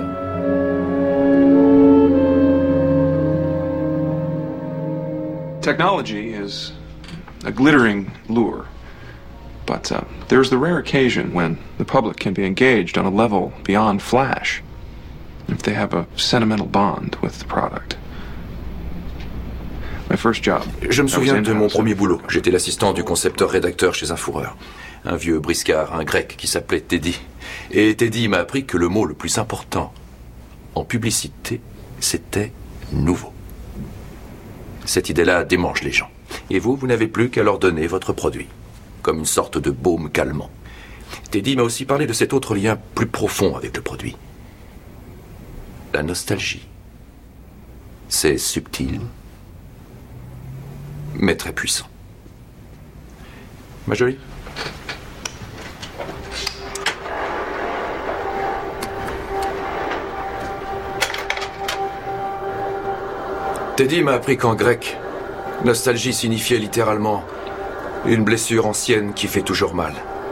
Speaker 4: Technology is a glittering lure. But there's the rare occasion when the public can be engaged on a level beyond flash, if they have a sentimental bond with the product. My first job.
Speaker 6: Je me souviens de mon premier boulot. J'étais l'assistant du concepteur-rédacteur chez un fourreur. Un vieux briscard, un grec qui s'appelait Teddy. Et Teddy m'a appris que le mot le plus important en publicité, c'était nouveau. Cette idée-là démange les gens. Et vous n'avez plus qu'à leur donner votre produit, comme une sorte de baume calmant. Teddy m'a aussi parlé de cet autre lien plus profond avec le produit. La nostalgie. C'est subtil, mais très puissant. Ma jolie ? Teddy m'a appris qu'en grec, nostalgie signifiait littéralement une blessure ancienne qui fait toujours mal.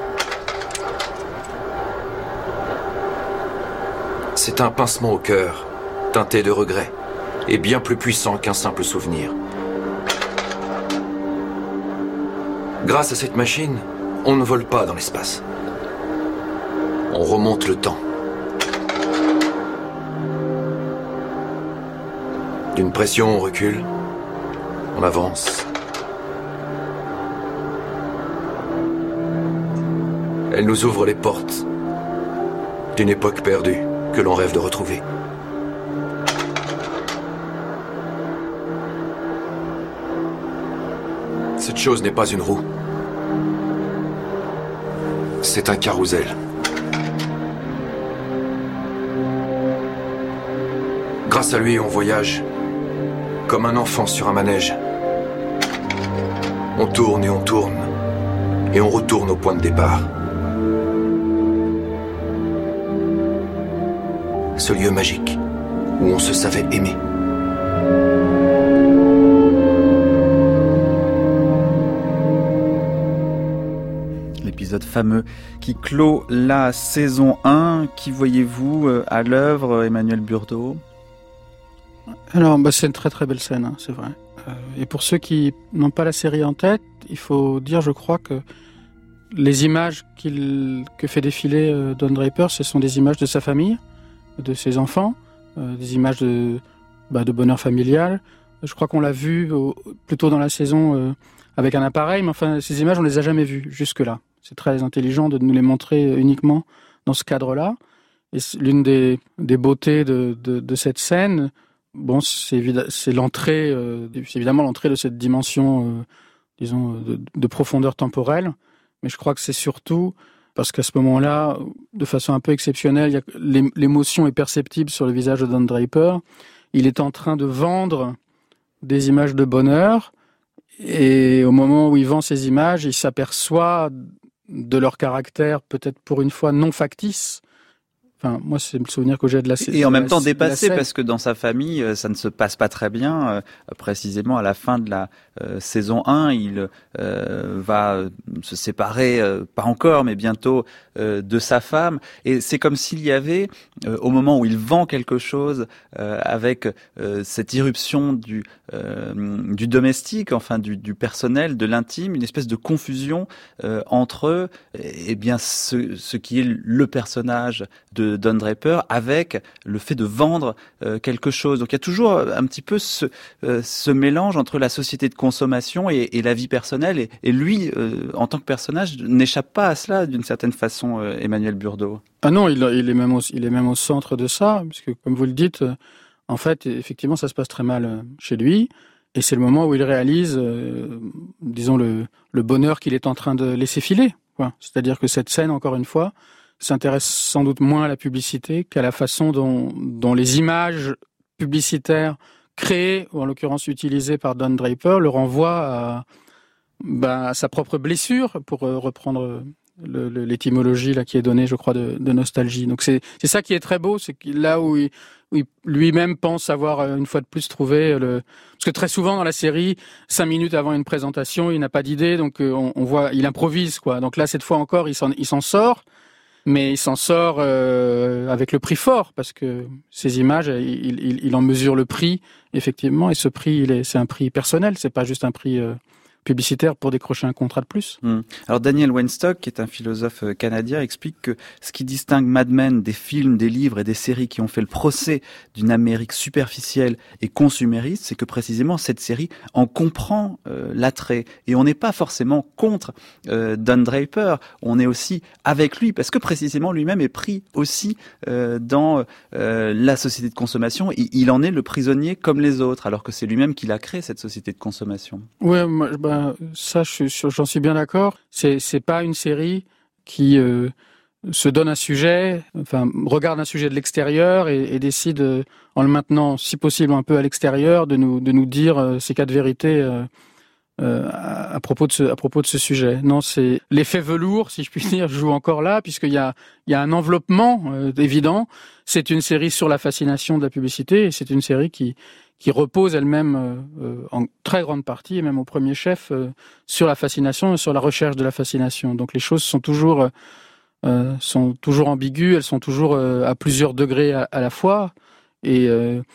Speaker 6: C'est un pincement au cœur, teinté de regret, et bien plus puissant qu'un simple souvenir. Grâce à cette machine, on ne vole pas dans l'espace. On remonte le temps. D'une pression, on recule, on avance. Elle nous ouvre les portes d'une époque perdue que l'on rêve de retrouver. Cette chose n'est pas une roue. C'est un carrousel. Grâce à lui, on voyage comme un enfant sur un manège. On tourne, et on retourne au point de départ. Ce lieu magique où on se savait aimer.
Speaker 1: épisode fameux qui clôt la saison 1. Qui voyez-vous à l'œuvre, Emmanuel Burdeau ?
Speaker 3: Alors, c'est une très très belle scène, c'est vrai. Et pour ceux qui n'ont pas la série en tête, il faut dire, je crois, que les images que fait défiler Don Draper, ce sont des images de sa famille, de ses enfants, des images de bonheur familial. Je crois qu'on l'a vu plutôt dans la saison avec un appareil, mais enfin, ces images, on les a jamais vues jusque-là. C'est très intelligent de nous les montrer uniquement dans ce cadre-là. Et l'une des beautés de cette scène, c'est l'entrée, c'est évidemment l'entrée de cette dimension, de profondeur temporelle. Mais je crois que c'est surtout parce qu'à ce moment-là, de façon un peu exceptionnelle, l'émotion est perceptible sur le visage de Don Draper. Il est en train de vendre des images de bonheur, et au moment où il vend ces images, il s'aperçoit de leur caractère, peut-être pour une fois non factice. Enfin, moi, c'est le souvenir que j'ai de la scène.
Speaker 1: Et en même temps dépassé, parce que dans sa famille, ça ne se passe pas très bien. Précisément, à la fin de la saison 1, il va se séparer, pas encore, mais bientôt, de sa femme. Et c'est comme s'il y avait, au moment où il vend quelque chose, avec cette irruption du domestique, enfin du personnel, de l'intime, une espèce de confusion entre eux, et bien ce qui est le personnage de Don Draper avec le fait de vendre quelque chose. Donc il y a toujours un petit peu ce mélange entre la société de consommation et la vie personnelle. Et lui, en tant que personnage, n'échappe pas à cela d'une certaine façon, Emmanuel Burdeau.
Speaker 3: Ah non, il est même au centre de ça, puisque comme vous le dites, en fait, effectivement, ça se passe très mal chez lui. Et c'est le moment où il réalise, disons, le bonheur qu'il est en train de laisser filer. C'est-à-dire que cette scène, encore une fois, s'intéresse sans doute moins à la publicité qu'à la façon dont les images publicitaires créées, ou en l'occurrence utilisées par Don Draper, le renvoient à sa propre blessure, pour reprendre l'étymologie là qui est donnée, je crois, de nostalgie. Donc c'est ça qui est très beau, c'est que là où il lui-même pense avoir une fois de plus trouvé parce que très souvent dans la série, 5 minutes avant une présentation, il n'a pas d'idée, donc on voit, il improvise quoi. Donc là, cette fois encore, il s'en sort. Mais il s'en sort avec le prix fort, parce que ces images, il en mesure le prix, effectivement, et ce prix, c'est un prix personnel, c'est pas juste un prix publicitaire pour décrocher un contrat de plus.
Speaker 1: Alors Daniel Weinstock, qui est un philosophe canadien, explique que ce qui distingue Mad Men des films, des livres et des séries qui ont fait le procès d'une Amérique superficielle et consumériste, c'est que précisément cette série en comprend l'attrait. Et on n'est pas forcément contre Don Draper, on est aussi avec lui, parce que précisément lui-même est pris aussi dans la société de consommation. Il en est le prisonnier comme les autres, alors que c'est lui-même qui l'a créé, cette société de consommation.
Speaker 3: Ouais, ça, j'en suis bien d'accord. C'est pas une série qui se donne un sujet, enfin regarde un sujet de l'extérieur et décide, en le maintenant si possible un peu à l'extérieur, de nous dire ces 4 vérités à propos de ce sujet. Non, c'est l'effet velours, si je puis dire, joue encore là, puisqu'il y a un enveloppement évident. C'est une série sur la fascination de la publicité, et c'est une série qui repose elle-même en très grande partie, et même au premier chef, sur la fascination et sur la recherche de la fascination. Donc les choses sont toujours ambiguës, elles sont toujours à plusieurs degrés à la fois, et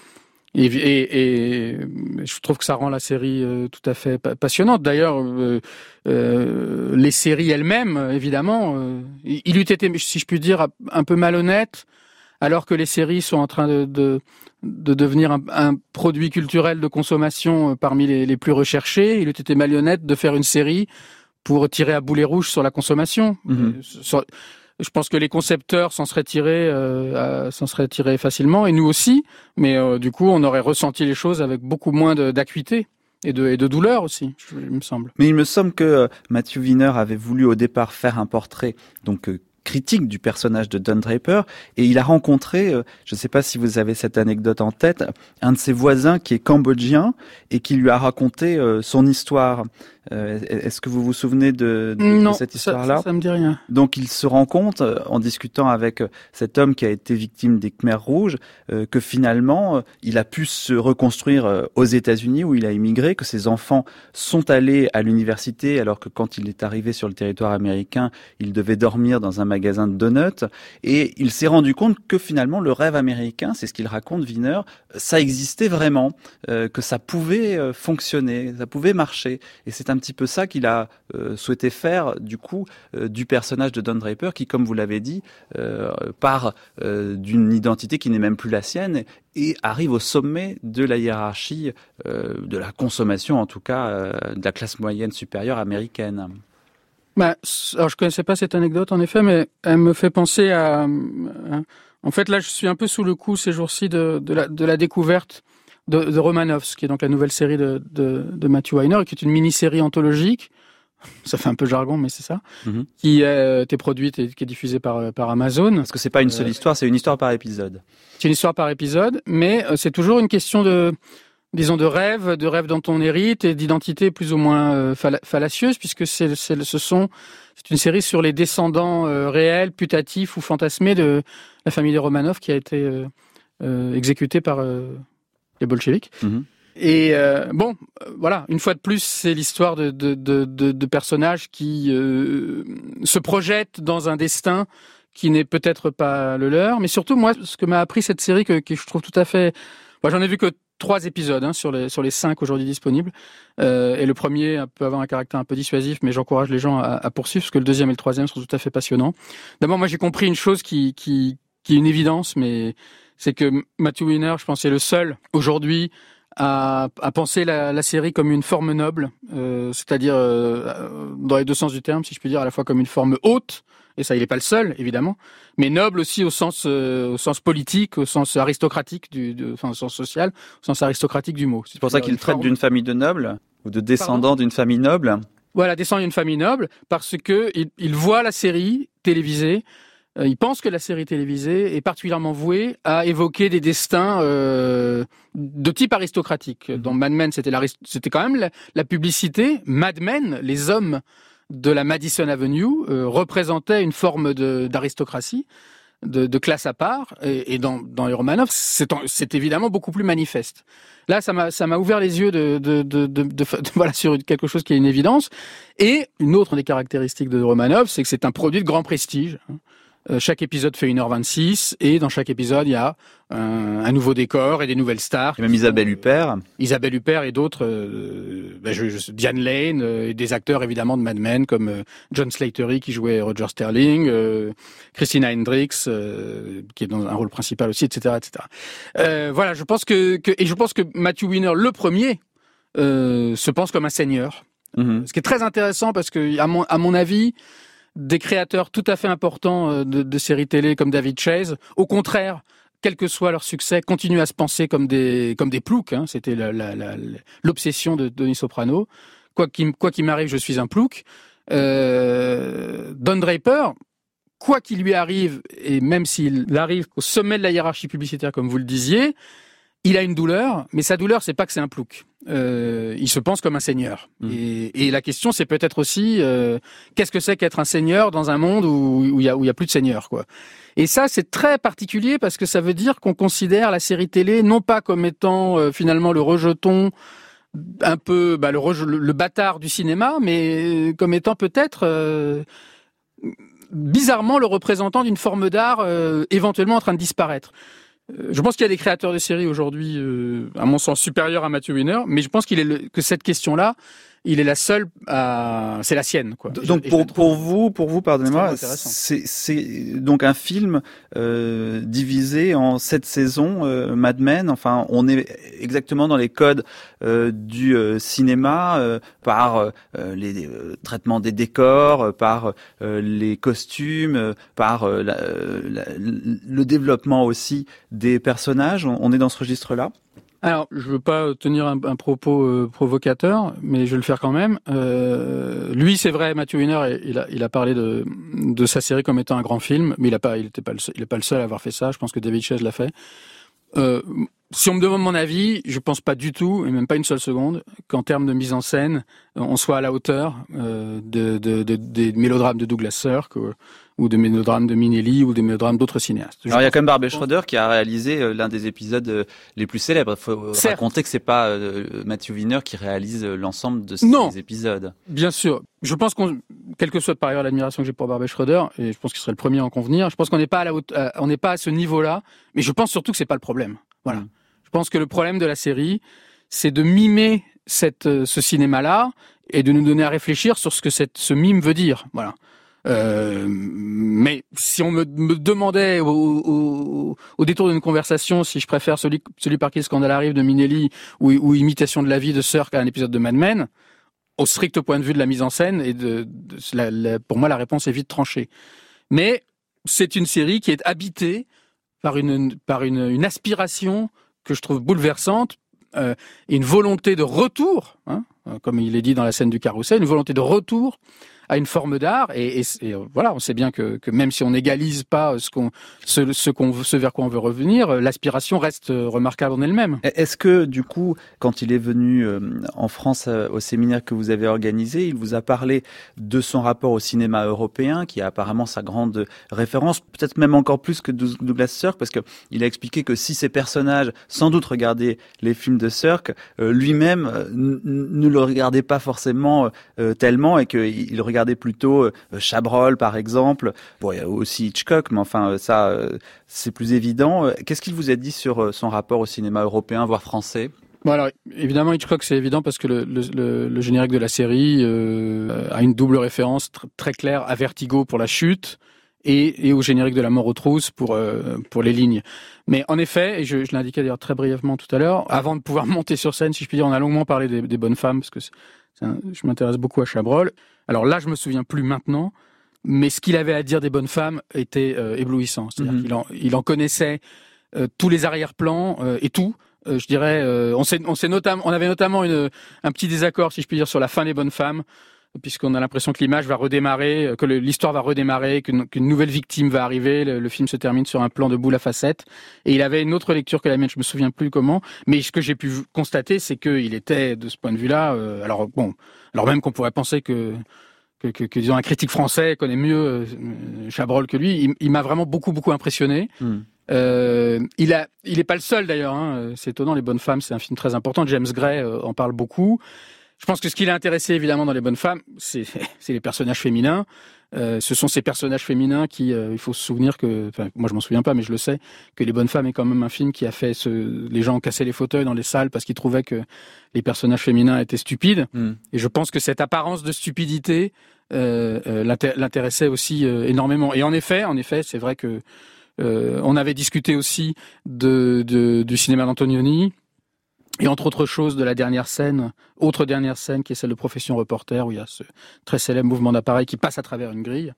Speaker 3: je trouve que ça rend la série tout à fait passionnante. D'ailleurs, les séries elles-mêmes, évidemment, il eût été, si je puis dire, un peu malhonnête, alors que les séries sont en train de devenir un produit culturel de consommation parmi les plus recherchés. Il eût été malhonnête de faire une série pour tirer à boulet rouge sur la consommation. Je pense que les concepteurs s'en seraient tirés facilement, et nous aussi, mais du coup, on aurait ressenti les choses avec beaucoup moins d'acuité et de douleur aussi, il me semble.
Speaker 1: Mais il me semble que Matthew Weiner avait voulu au départ faire un portrait, donc critique du personnage de Don Draper, et il a rencontré, je ne sais pas si vous avez cette anecdote en tête, un de ses voisins qui est cambodgien et qui lui a raconté son histoire. Est-ce que vous vous souvenez de cette histoire-là ?
Speaker 3: Ça me dit rien.
Speaker 1: Donc il se rend compte, en discutant avec cet homme qui a été victime des Khmers rouges, que finalement il a pu se reconstruire aux États-Unis où il a immigré, que ses enfants sont allés à l'université alors que quand il est arrivé sur le territoire américain, il devait dormir dans un magasin de donuts, et il s'est rendu compte que finalement le rêve américain, c'est ce qu'il raconte Wiener, ça existait vraiment, que ça pouvait fonctionner, ça pouvait marcher, et c'est un petit peu ça qu'il a souhaité faire du coup du personnage de Don Draper qui, comme vous l'avez dit, part d'une identité qui n'est même plus la sienne et arrive au sommet de la hiérarchie de la consommation, en tout cas de la classe moyenne supérieure américaine.
Speaker 3: Alors je connaissais pas cette anecdote en effet, mais elle me fait penser à en fait là je suis un peu sous le coup ces jours-ci de la découverte de Romanovs, qui est donc la nouvelle série de Matthew Weiner, qui est une mini-série anthologique, ça fait un peu jargon, mais c'est ça, qui a été produite et qui est diffusée par Amazon.
Speaker 1: Parce que c'est pas une seule histoire, c'est une histoire par épisode.
Speaker 3: C'est une histoire par épisode, mais c'est toujours une question de rêve dont on hérite et d'identité plus ou moins fallacieuse, puisque c'est une série sur les descendants réels, putatifs ou fantasmés de la famille des Romanov qui a été exécutée par les bolcheviks. Et voilà, une fois de plus, c'est l'histoire de personnages qui se projettent dans un destin qui n'est peut-être pas le leur. Mais surtout, moi, ce que m'a appris cette série, que je trouve tout à fait... Moi, j'en ai vu que 3 épisodes sur les 5 aujourd'hui disponibles. Et le premier peut avoir un caractère un peu dissuasif, mais j'encourage les gens à poursuivre, parce que le deuxième et le troisième sont tout à fait passionnants. D'abord, moi, j'ai compris une chose qui est une évidence, mais c'est que Matthew Weiner, je pense, est le seul aujourd'hui à penser la série comme une forme noble, c'est-à-dire dans les deux sens du terme, si je puis dire, à la fois comme une forme haute, et ça il n'est pas le seul évidemment, mais noble aussi au sens politique, au sens aristocratique au sens social, au sens aristocratique du mot.
Speaker 1: C'est pour ça qu'il traite d'une famille de nobles ou de descendants d'une famille noble.
Speaker 3: Voilà, descendant d'une famille noble, parce que il voit la série télévisée. Il pense que la série télévisée est particulièrement vouée à évoquer des destins de type aristocratique. Dans Mad Men, c'était quand même la publicité. Mad Men, les hommes de la Madison Avenue, représentaient une forme d'aristocratie, de classe à part. Et dans les Romanov, c'est évidemment beaucoup plus manifeste. Là, ça m'a ouvert les yeux voilà, sur quelque chose qui est une évidence. Et une autre des caractéristiques de Romanov, c'est que c'est un produit de grand prestige. Chaque épisode fait 1h26 et dans chaque épisode il y a un nouveau décor et des nouvelles stars.
Speaker 1: Et même Isabelle Huppert
Speaker 3: et d'autres, Diane Lane, et des acteurs évidemment de Mad Men comme John Slattery qui jouait Roger Sterling, Christina Hendricks qui est dans un rôle principal aussi, etc., etc. Voilà, je pense que Matthew Weiner, le premier, se pense comme un seigneur. Ce qui est très intéressant parce que à mon avis, des créateurs tout à fait importants de séries télé comme David Chase, au contraire, quel que soit leur succès, continuent à se penser comme des ploucs. C'était l'obsession de Tony Soprano. Quoi qu'il m'arrive, je suis un plouc. Don Draper, quoi qu'il lui arrive, et même s'il arrive au sommet de la hiérarchie publicitaire, comme vous le disiez, il a une douleur, mais sa douleur, c'est pas que c'est un plouc. Il se pense comme un seigneur. Et la question, c'est peut-être aussi qu'est-ce que c'est qu'être un seigneur dans un monde où il y a plus de seigneurs, quoi. Et ça, c'est très particulier parce que ça veut dire qu'on considère la série télé non pas comme étant finalement le rejeton, un peu le bâtard du cinéma, mais comme étant peut-être bizarrement le représentant d'une forme d'art éventuellement en train de disparaître. Je pense qu'il y a des créateurs de séries aujourd'hui, à mon sens, supérieurs à Matthew Weiner, mais je pense que cette question-là, il est la seule c'est la sienne, quoi.
Speaker 1: Donc pour vous, pardonnez-moi, c'est donc un film divisé en 7 saisons, Mad Men. Enfin, on est exactement dans les codes du cinéma, par les traitements des décors, par les costumes, par le développement aussi des personnages. On est dans ce registre-là.
Speaker 3: Alors, je veux pas tenir un propos provocateur, mais je vais le faire quand même. Lui, c'est vrai, Matthew Weiner, il a parlé de sa série comme étant un grand film, mais il est pas le seul à avoir fait ça. Je pense que David Chase l'a fait. Si on me demande mon avis, je pense pas du tout, et même pas une seule seconde, qu'en termes de mise en scène, on soit à la hauteur des mélodrames de Douglas Sirk ou des mélodrames de Minnelli ou des mélodrames d'autres cinéastes.
Speaker 1: Alors il y a quand même Barbet Schroeder qui a réalisé l'un des épisodes les plus célèbres. Il faut raconter que c'est pas Matthew Weiner qui réalise l'ensemble de ces épisodes.
Speaker 3: Bien sûr. Je pense quelle que soit par ailleurs l'admiration que j'ai pour Barbet Schroeder, et je pense qu'il serait le premier à en convenir, je pense qu'on n'est pas on n'est pas à ce niveau-là, mais je pense surtout que c'est pas le problème. Voilà. Je pense que le problème de la série, c'est de mimer ce cinéma-là et de nous donner à réfléchir sur ce que ce mime veut dire. Voilà. Mais si on me demandait au détour d'une conversation si je préfère celui par qui le scandale arrive de Minnelli ou Imitation de la vie de Sirk à un épisode de Mad Men, au strict point de vue de la mise en scène, et pour moi la réponse est vite tranchée. Mais c'est une série qui est habitée par une aspiration que je trouve bouleversante, et une volonté de retour, comme il est dit dans la scène du carrousel, une volonté de retour à une forme d'art, et voilà, on sait bien que même si on n'égalise pas ce vers quoi on veut revenir, l'aspiration reste remarquable en elle-même.
Speaker 1: Est-ce que, du coup, quand il est venu en France au séminaire que vous avez organisé, il vous a parlé de son rapport au cinéma européen, qui est apparemment sa grande référence, peut-être même encore plus que Douglas Sirk, parce que il a expliqué que si ces personnages, sans doute, regardaient les films de Sirk, lui-même ne le regardait pas forcément tellement, et qu'il regardait plutôt Chabrol, par exemple. Bon, il y a aussi Hitchcock, mais enfin, ça, c'est plus évident. Qu'est-ce qu'il vous a dit sur son rapport au cinéma européen, voire français ?
Speaker 3: Bon, alors, évidemment, Hitchcock, c'est évident parce que le générique de la série a une double référence très claire à Vertigo pour la chute et au générique de La mort aux trousses pour les lignes. Mais en effet, et je l'indiquais d'ailleurs très brièvement tout à l'heure, avant de pouvoir monter sur scène, si je puis dire, on a longuement parlé des bonnes femmes, parce que je m'intéresse beaucoup à Chabrol. Alors là, je me souviens plus maintenant, mais ce qu'il avait à dire des bonnes femmes était éblouissant. C'est-à-dire qu'il en connaissait tous les arrière-plans et tout. Je dirais, on avait notamment un petit désaccord, si je puis dire, sur la fin des bonnes femmes, puisqu'on a l'impression que l'image va redémarrer, que l'histoire va redémarrer, qu'une nouvelle victime va arriver. Le film se termine sur un plan de boule à facettes. Et il avait une autre lecture que la mienne, je me souviens plus comment. Mais ce que j'ai pu constater, c'est qu'il était, de ce point de vue-là, alors même qu'on pourrait penser que disons, un critique français connaît mieux Chabrol que lui, il m'a vraiment beaucoup impressionné. Il est pas le seul d'ailleurs, c'est étonnant. Les bonnes femmes, c'est un film très important. James Gray en parle beaucoup. Je pense que ce qui l'a intéressé évidemment dans Les bonnes femmes, c'est les personnages féminins. Ce sont ces personnages féminins qui, il faut se souvenir que, moi je m'en souviens pas, mais je le sais, que Les bonnes femmes est quand même un film qui a fait les gens cassaient les fauteuils dans les salles parce qu'ils trouvaient que les personnages féminins étaient stupides. Et je pense que cette apparence de stupidité l'intéressait aussi énormément. Et en effet, c'est vrai que on avait discuté aussi du cinéma d'Antonioni. Et entre autres choses, de la autre dernière scène, qui est celle de Profession Reporter, où il y a ce très célèbre mouvement d'appareil qui passe à travers une grille.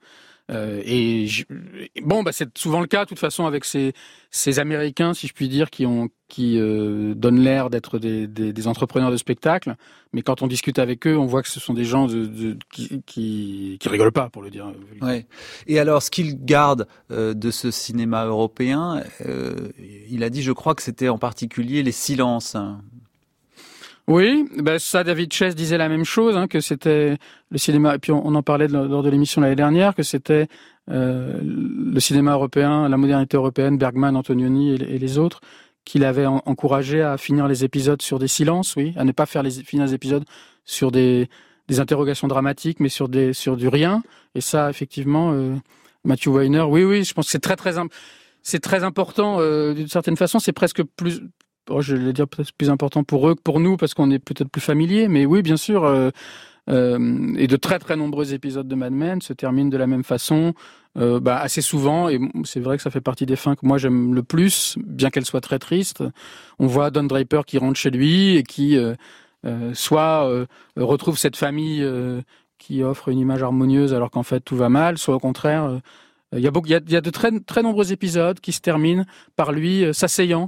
Speaker 3: C'est souvent le cas, de toute façon, avec ces Américains, si je puis dire, qui donnent l'air d'être des entrepreneurs de spectacle. Mais quand on discute avec eux, on voit que ce sont des gens qui rigolent pas, pour le dire.
Speaker 1: Ouais. Et alors, ce qu'il garde de ce cinéma européen, il a dit, je crois que c'était en particulier les silences.
Speaker 3: Oui, ça, David Chase disait la même chose, que c'était le cinéma, et puis on en parlait lors de l'émission l'année dernière, que c'était le cinéma européen, la modernité européenne, Bergman, Antonioni et les autres, qui l'avaient encouragé à finir les épisodes sur des silences, oui, à ne pas finir les épisodes sur des interrogations dramatiques, mais sur du rien. Et ça, effectivement, Matthew Weiner, oui, je pense que c'est très important, d'une certaine façon, c'est presque plus... je vais dire peut-être plus important pour eux que pour nous, parce qu'on est peut-être plus familiers, mais oui, bien sûr. Et de très très nombreux épisodes de Mad Men se terminent de la même façon, assez souvent, et c'est vrai que ça fait partie des fins que moi j'aime le plus, bien qu'elles soient très tristes. On voit Don Draper qui rentre chez lui et qui soit retrouve cette famille qui offre une image harmonieuse alors qu'en fait tout va mal, soit au contraire, il y a de très très nombreux épisodes qui se terminent par lui s'asseyant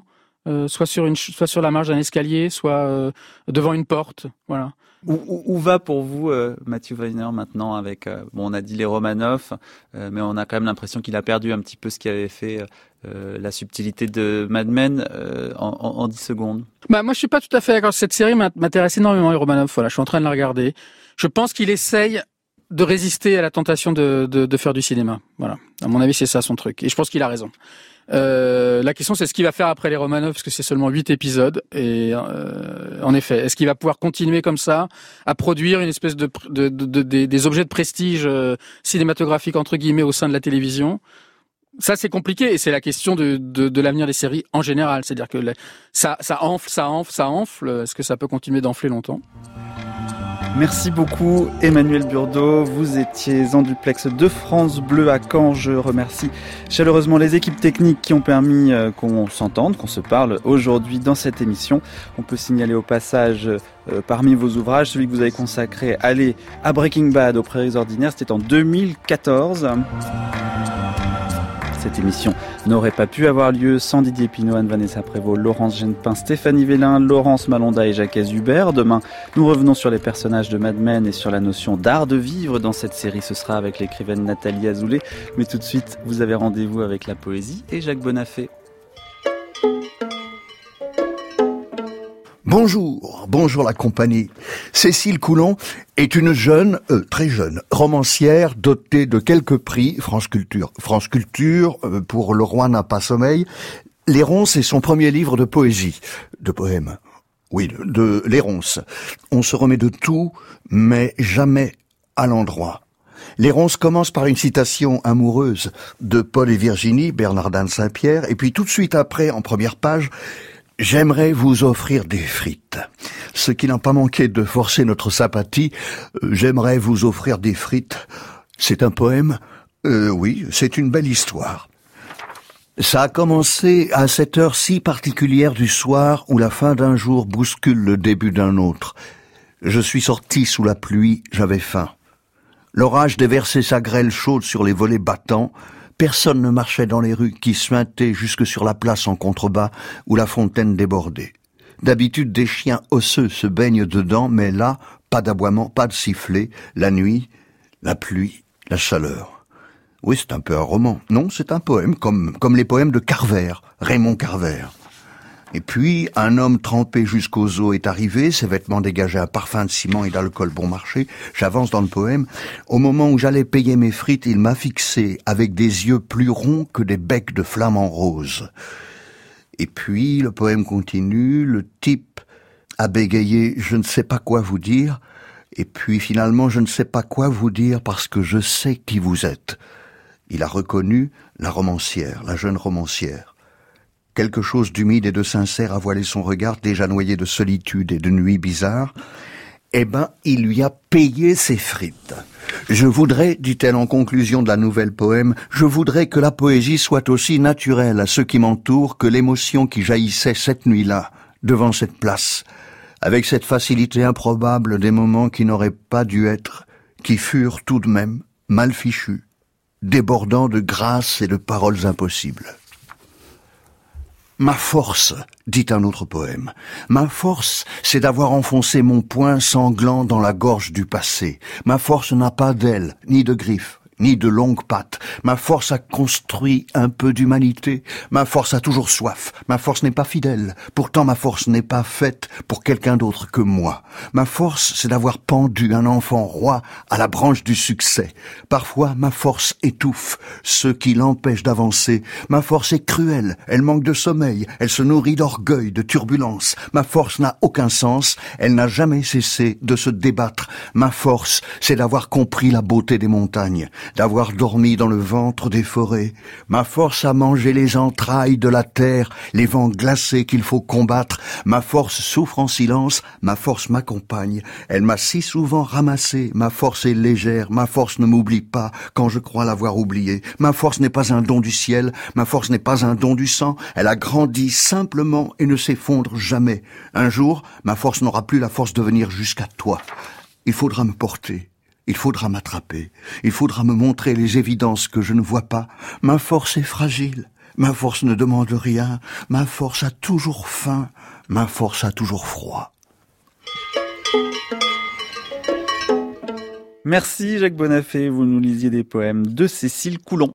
Speaker 3: soit sur la marge d'un escalier, soit devant une porte. Voilà.
Speaker 1: Où va pour vous Matthew Weiner maintenant avec on a dit les Romanov, mais on a quand même l'impression qu'il a perdu un petit peu ce qui avait fait la subtilité de Mad Men en 10 secondes.
Speaker 3: Moi je suis pas tout à fait d'accord. Cette série m'intéresse énormément, les Romanov. Voilà, je suis en train de la regarder. Je pense qu'il essaye de résister à la tentation de faire du cinéma. Voilà. À mon avis, c'est ça son truc. Et je pense qu'il a raison. La question, c'est ce qu'il va faire après les Romanov, parce que c'est seulement 8 épisodes. Et en effet, est-ce qu'il va pouvoir continuer comme ça à produire une espèce des objets de prestige cinématographique entre guillemets au sein de la télévision? Ça, c'est compliqué, et c'est la question de l'avenir des séries en général. C'est-à-dire que ça enfle. Est-ce que ça peut continuer d'enfler longtemps?
Speaker 1: Merci beaucoup Emmanuel Burdeau, vous étiez en duplex de France Bleu à Caen. Je remercie chaleureusement les équipes techniques qui ont permis qu'on s'entende, qu'on se parle aujourd'hui dans cette émission. On peut signaler au passage parmi vos ouvrages celui que vous avez consacré à Breaking Bad aux Prairies Ordinaires, c'était en 2014. Cette émission n'aurait pas pu avoir lieu sans Didier Pinot, Anne-Vanessa Prévost, Laurence Genepin, Stéphanie Vélin, Laurence Malonda et Jacques Hubert. Demain, nous revenons sur les personnages de Mad Men et sur la notion d'art de vivre dans cette série. Ce sera avec l'écrivaine Nathalie Azoulay. Mais tout de suite, vous avez rendez-vous avec la poésie et Jacques Bonafé.
Speaker 10: Bonjour la compagnie. Cécile Coulon est une très jeune romancière dotée de quelques prix France Culture. France Culture, pour Le Roi n'a pas sommeil. Les Ronces, c'est son premier livre de poésie, de poèmes. Oui, de Les Ronces. On se remet de tout, mais jamais à l'endroit. Les Ronces commencent par une citation amoureuse de Paul et Virginie, Bernardin de Saint-Pierre, et puis tout de suite après, en première page, j'aimerais vous offrir des frites. Ce qui n'a pas manqué de forcer notre sympathie, j'aimerais vous offrir des frites. C'est un poème? Oui, c'est une belle histoire. Ça a commencé à cette heure si particulière du soir où la fin d'un jour bouscule le début d'un autre. Je suis sorti sous la pluie, j'avais faim. L'orage déversait sa grêle chaude sur les volets battants. Personne ne marchait dans les rues qui suintaient jusque sur la place en contrebas où la fontaine débordait. D'habitude, des chiens osseux se baignent dedans, mais là, pas d'aboiement, pas de sifflet. La nuit, la pluie, la chaleur. Oui, c'est un peu un roman. Non, c'est un poème, comme les poèmes de Carver, Raymond Carver. Et puis, un homme trempé jusqu'aux os est arrivé, ses vêtements dégageaient un parfum de ciment et d'alcool bon marché. J'avance dans le poème. Au moment où j'allais payer mes frites, il m'a fixé avec des yeux plus ronds que des becs de flamants roses. Et puis, le poème continue, le type a bégayé « je ne sais pas quoi vous dire », et puis finalement « je ne sais pas quoi vous dire parce que je sais qui vous êtes ». Il a reconnu la romancière, la jeune romancière. Quelque chose d'humide et de sincère a voilé son regard, déjà noyé de solitude et de nuits bizarres. Eh ben, il lui a payé ses frites. Je voudrais, dit-elle en conclusion de la nouvelle poème, je voudrais que la poésie soit aussi naturelle à ceux qui m'entourent que l'émotion qui jaillissait cette nuit-là, devant cette place, avec cette facilité improbable des moments qui n'auraient pas dû être, qui furent tout de même mal fichus, débordant de grâce et de paroles impossibles. Ma force, dit un autre poème, ma force, c'est d'avoir enfoncé mon poing sanglant dans la gorge du passé. Ma force n'a pas d'ailes, ni de griffes, ni de longues pattes. Ma force a construit un peu d'humanité. Ma force a toujours soif. Ma force n'est pas fidèle. Pourtant, ma force n'est pas faite pour quelqu'un d'autre que moi. Ma force, c'est d'avoir pendu un enfant roi à la branche du succès. Parfois, ma force étouffe ceux qui l'empêchent d'avancer. Ma force est cruelle. Elle manque de sommeil. Elle se nourrit d'orgueil, de turbulence. Ma force n'a aucun sens. Elle n'a jamais cessé de se débattre. Ma force, c'est d'avoir compris la beauté des montagnes, d'avoir dormi dans le ventre des forêts. Ma force a mangé les entrailles de la terre, les vents glacés qu'il faut combattre. Ma force souffre en silence, ma force m'accompagne. Elle m'a si souvent ramassé, ma force est légère, ma force ne m'oublie pas quand je crois l'avoir oubliée. Ma force n'est pas un don du ciel, ma force n'est pas un don du sang. Elle a grandi simplement et ne s'effondre jamais. Un jour, ma force n'aura plus la force de venir jusqu'à toi. Il faudra me porter. Il faudra m'attraper, il faudra me montrer les évidences que je ne vois pas. Ma force est fragile, Ma force ne demande rien, ma force a toujours faim, ma force a toujours froid.
Speaker 1: Merci Jacques Bonafé, vous nous lisiez des poèmes de Cécile Coulon.